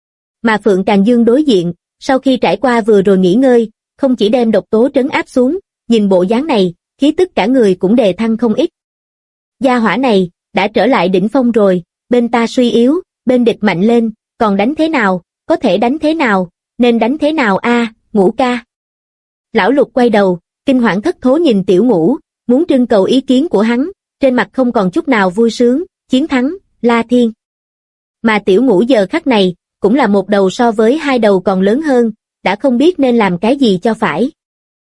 Mà Phượng Càn Dương đối diện, sau khi trải qua vừa rồi nghỉ ngơi, không chỉ đem độc tố trấn áp xuống, nhìn bộ dáng này, khí tức cả người cũng đề thăng không ít. Gia hỏa này, đã trở lại đỉnh phong rồi, bên ta suy yếu, bên địch mạnh lên, còn đánh thế nào, có thể đánh thế nào, nên đánh thế nào a, Ngũ ca. Lão Lục quay đầu, kinh hoảng thất thố nhìn Tiểu Ngũ, muốn trưng cầu ý kiến của hắn, trên mặt không còn chút nào vui sướng, chiến thắng, La Thiên. Mà Tiểu Ngũ giờ khắc này, cũng là một đầu so với hai đầu còn lớn hơn, đã không biết nên làm cái gì cho phải.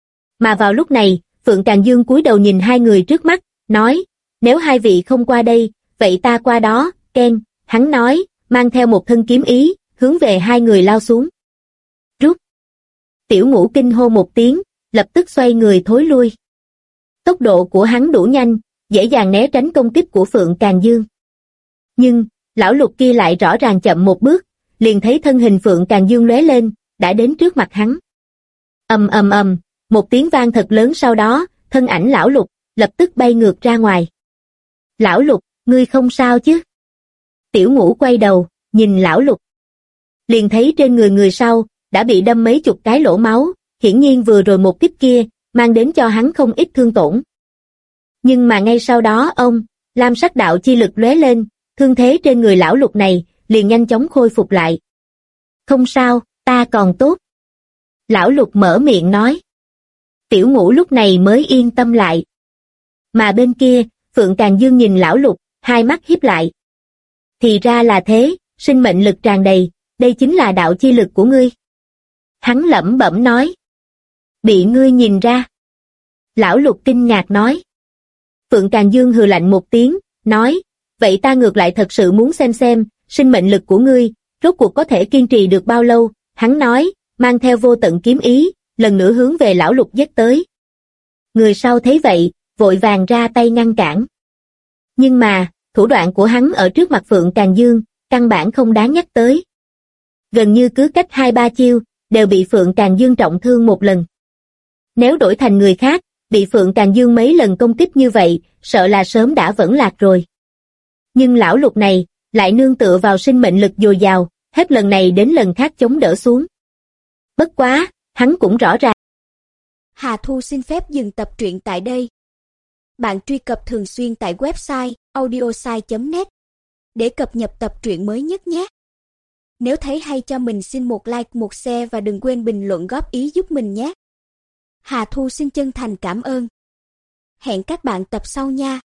Mà vào lúc này, Phượng Càn Dương cúi đầu nhìn hai người trước mắt, nói, nếu hai vị không qua đây, vậy ta qua đó, Ken, hắn nói, mang theo một thân kiếm ý, hướng về hai người lao xuống. Rút. Tiểu Ngũ kinh hô một tiếng, lập tức xoay người thối lui. Tốc độ của hắn đủ nhanh, dễ dàng né tránh công kích của Phượng Càn Dương. Nhưng, lão Lục kia lại rõ ràng chậm một bước, liền thấy thân hình Phượng Càn Dương lóe lên, đã đến trước mặt hắn. Ầm ầm ầm, một tiếng vang thật lớn sau đó, thân ảnh lão Lục lập tức bay ngược ra ngoài. Lão Lục, ngươi không sao chứ? Tiểu Ngũ quay đầu, nhìn lão Lục. Liền thấy trên người sau, đã bị đâm mấy chục cái lỗ máu, hiển nhiên vừa rồi một kích kia, mang đến cho hắn không ít thương tổn. Nhưng mà ngay sau đó lam sắc đạo chi lực lóe lên, thương thế trên người lão Lục này, liền nhanh chóng khôi phục lại. Không sao, ta còn tốt. Lão Lục mở miệng nói. Tiểu Ngũ lúc này mới yên tâm lại. Mà bên kia, Phượng Càn Dương nhìn lão Lục, hai mắt híp lại. Thì ra là thế, sinh mệnh lực tràn đầy, đây chính là đạo chi lực của ngươi. Hắn lẩm bẩm nói. Bị ngươi nhìn ra. Lão Lục kinh ngạc nói. Phượng Càn Dương hừ lạnh một tiếng, nói, vậy ta ngược lại thật sự muốn xem, sinh mệnh lực của ngươi, rốt cuộc có thể kiên trì được bao lâu, hắn nói, mang theo vô tận kiếm ý, lần nữa hướng về lão Lục giết tới. Người sau thấy vậy, vội vàng ra tay ngăn cản. Nhưng mà, thủ đoạn của hắn ở trước mặt Phượng Càn Dương, căn bản không đáng nhắc tới. Gần như cứ cách 2-3 chiêu, đều bị Phượng Càn Dương trọng thương một lần. Nếu đổi thành người khác, bị Phượng Càn Dương mấy lần công kích như vậy, sợ là sớm đã vẫn lạc rồi. Nhưng lão Lục này, lại nương tựa vào sinh mệnh lực dồi dào, hết lần này đến lần khác chống đỡ xuống. Bất quá, hắn cũng rõ ràng. Hà Thu xin phép dừng tập truyện tại đây. Bạn truy cập thường xuyên tại website audiosai.net để cập nhật tập truyện mới nhất nhé. Nếu thấy hay cho mình xin một like, một share và đừng quên bình luận góp ý giúp mình nhé. Hà Thu xin chân thành cảm ơn. Hẹn các bạn tập sau nha.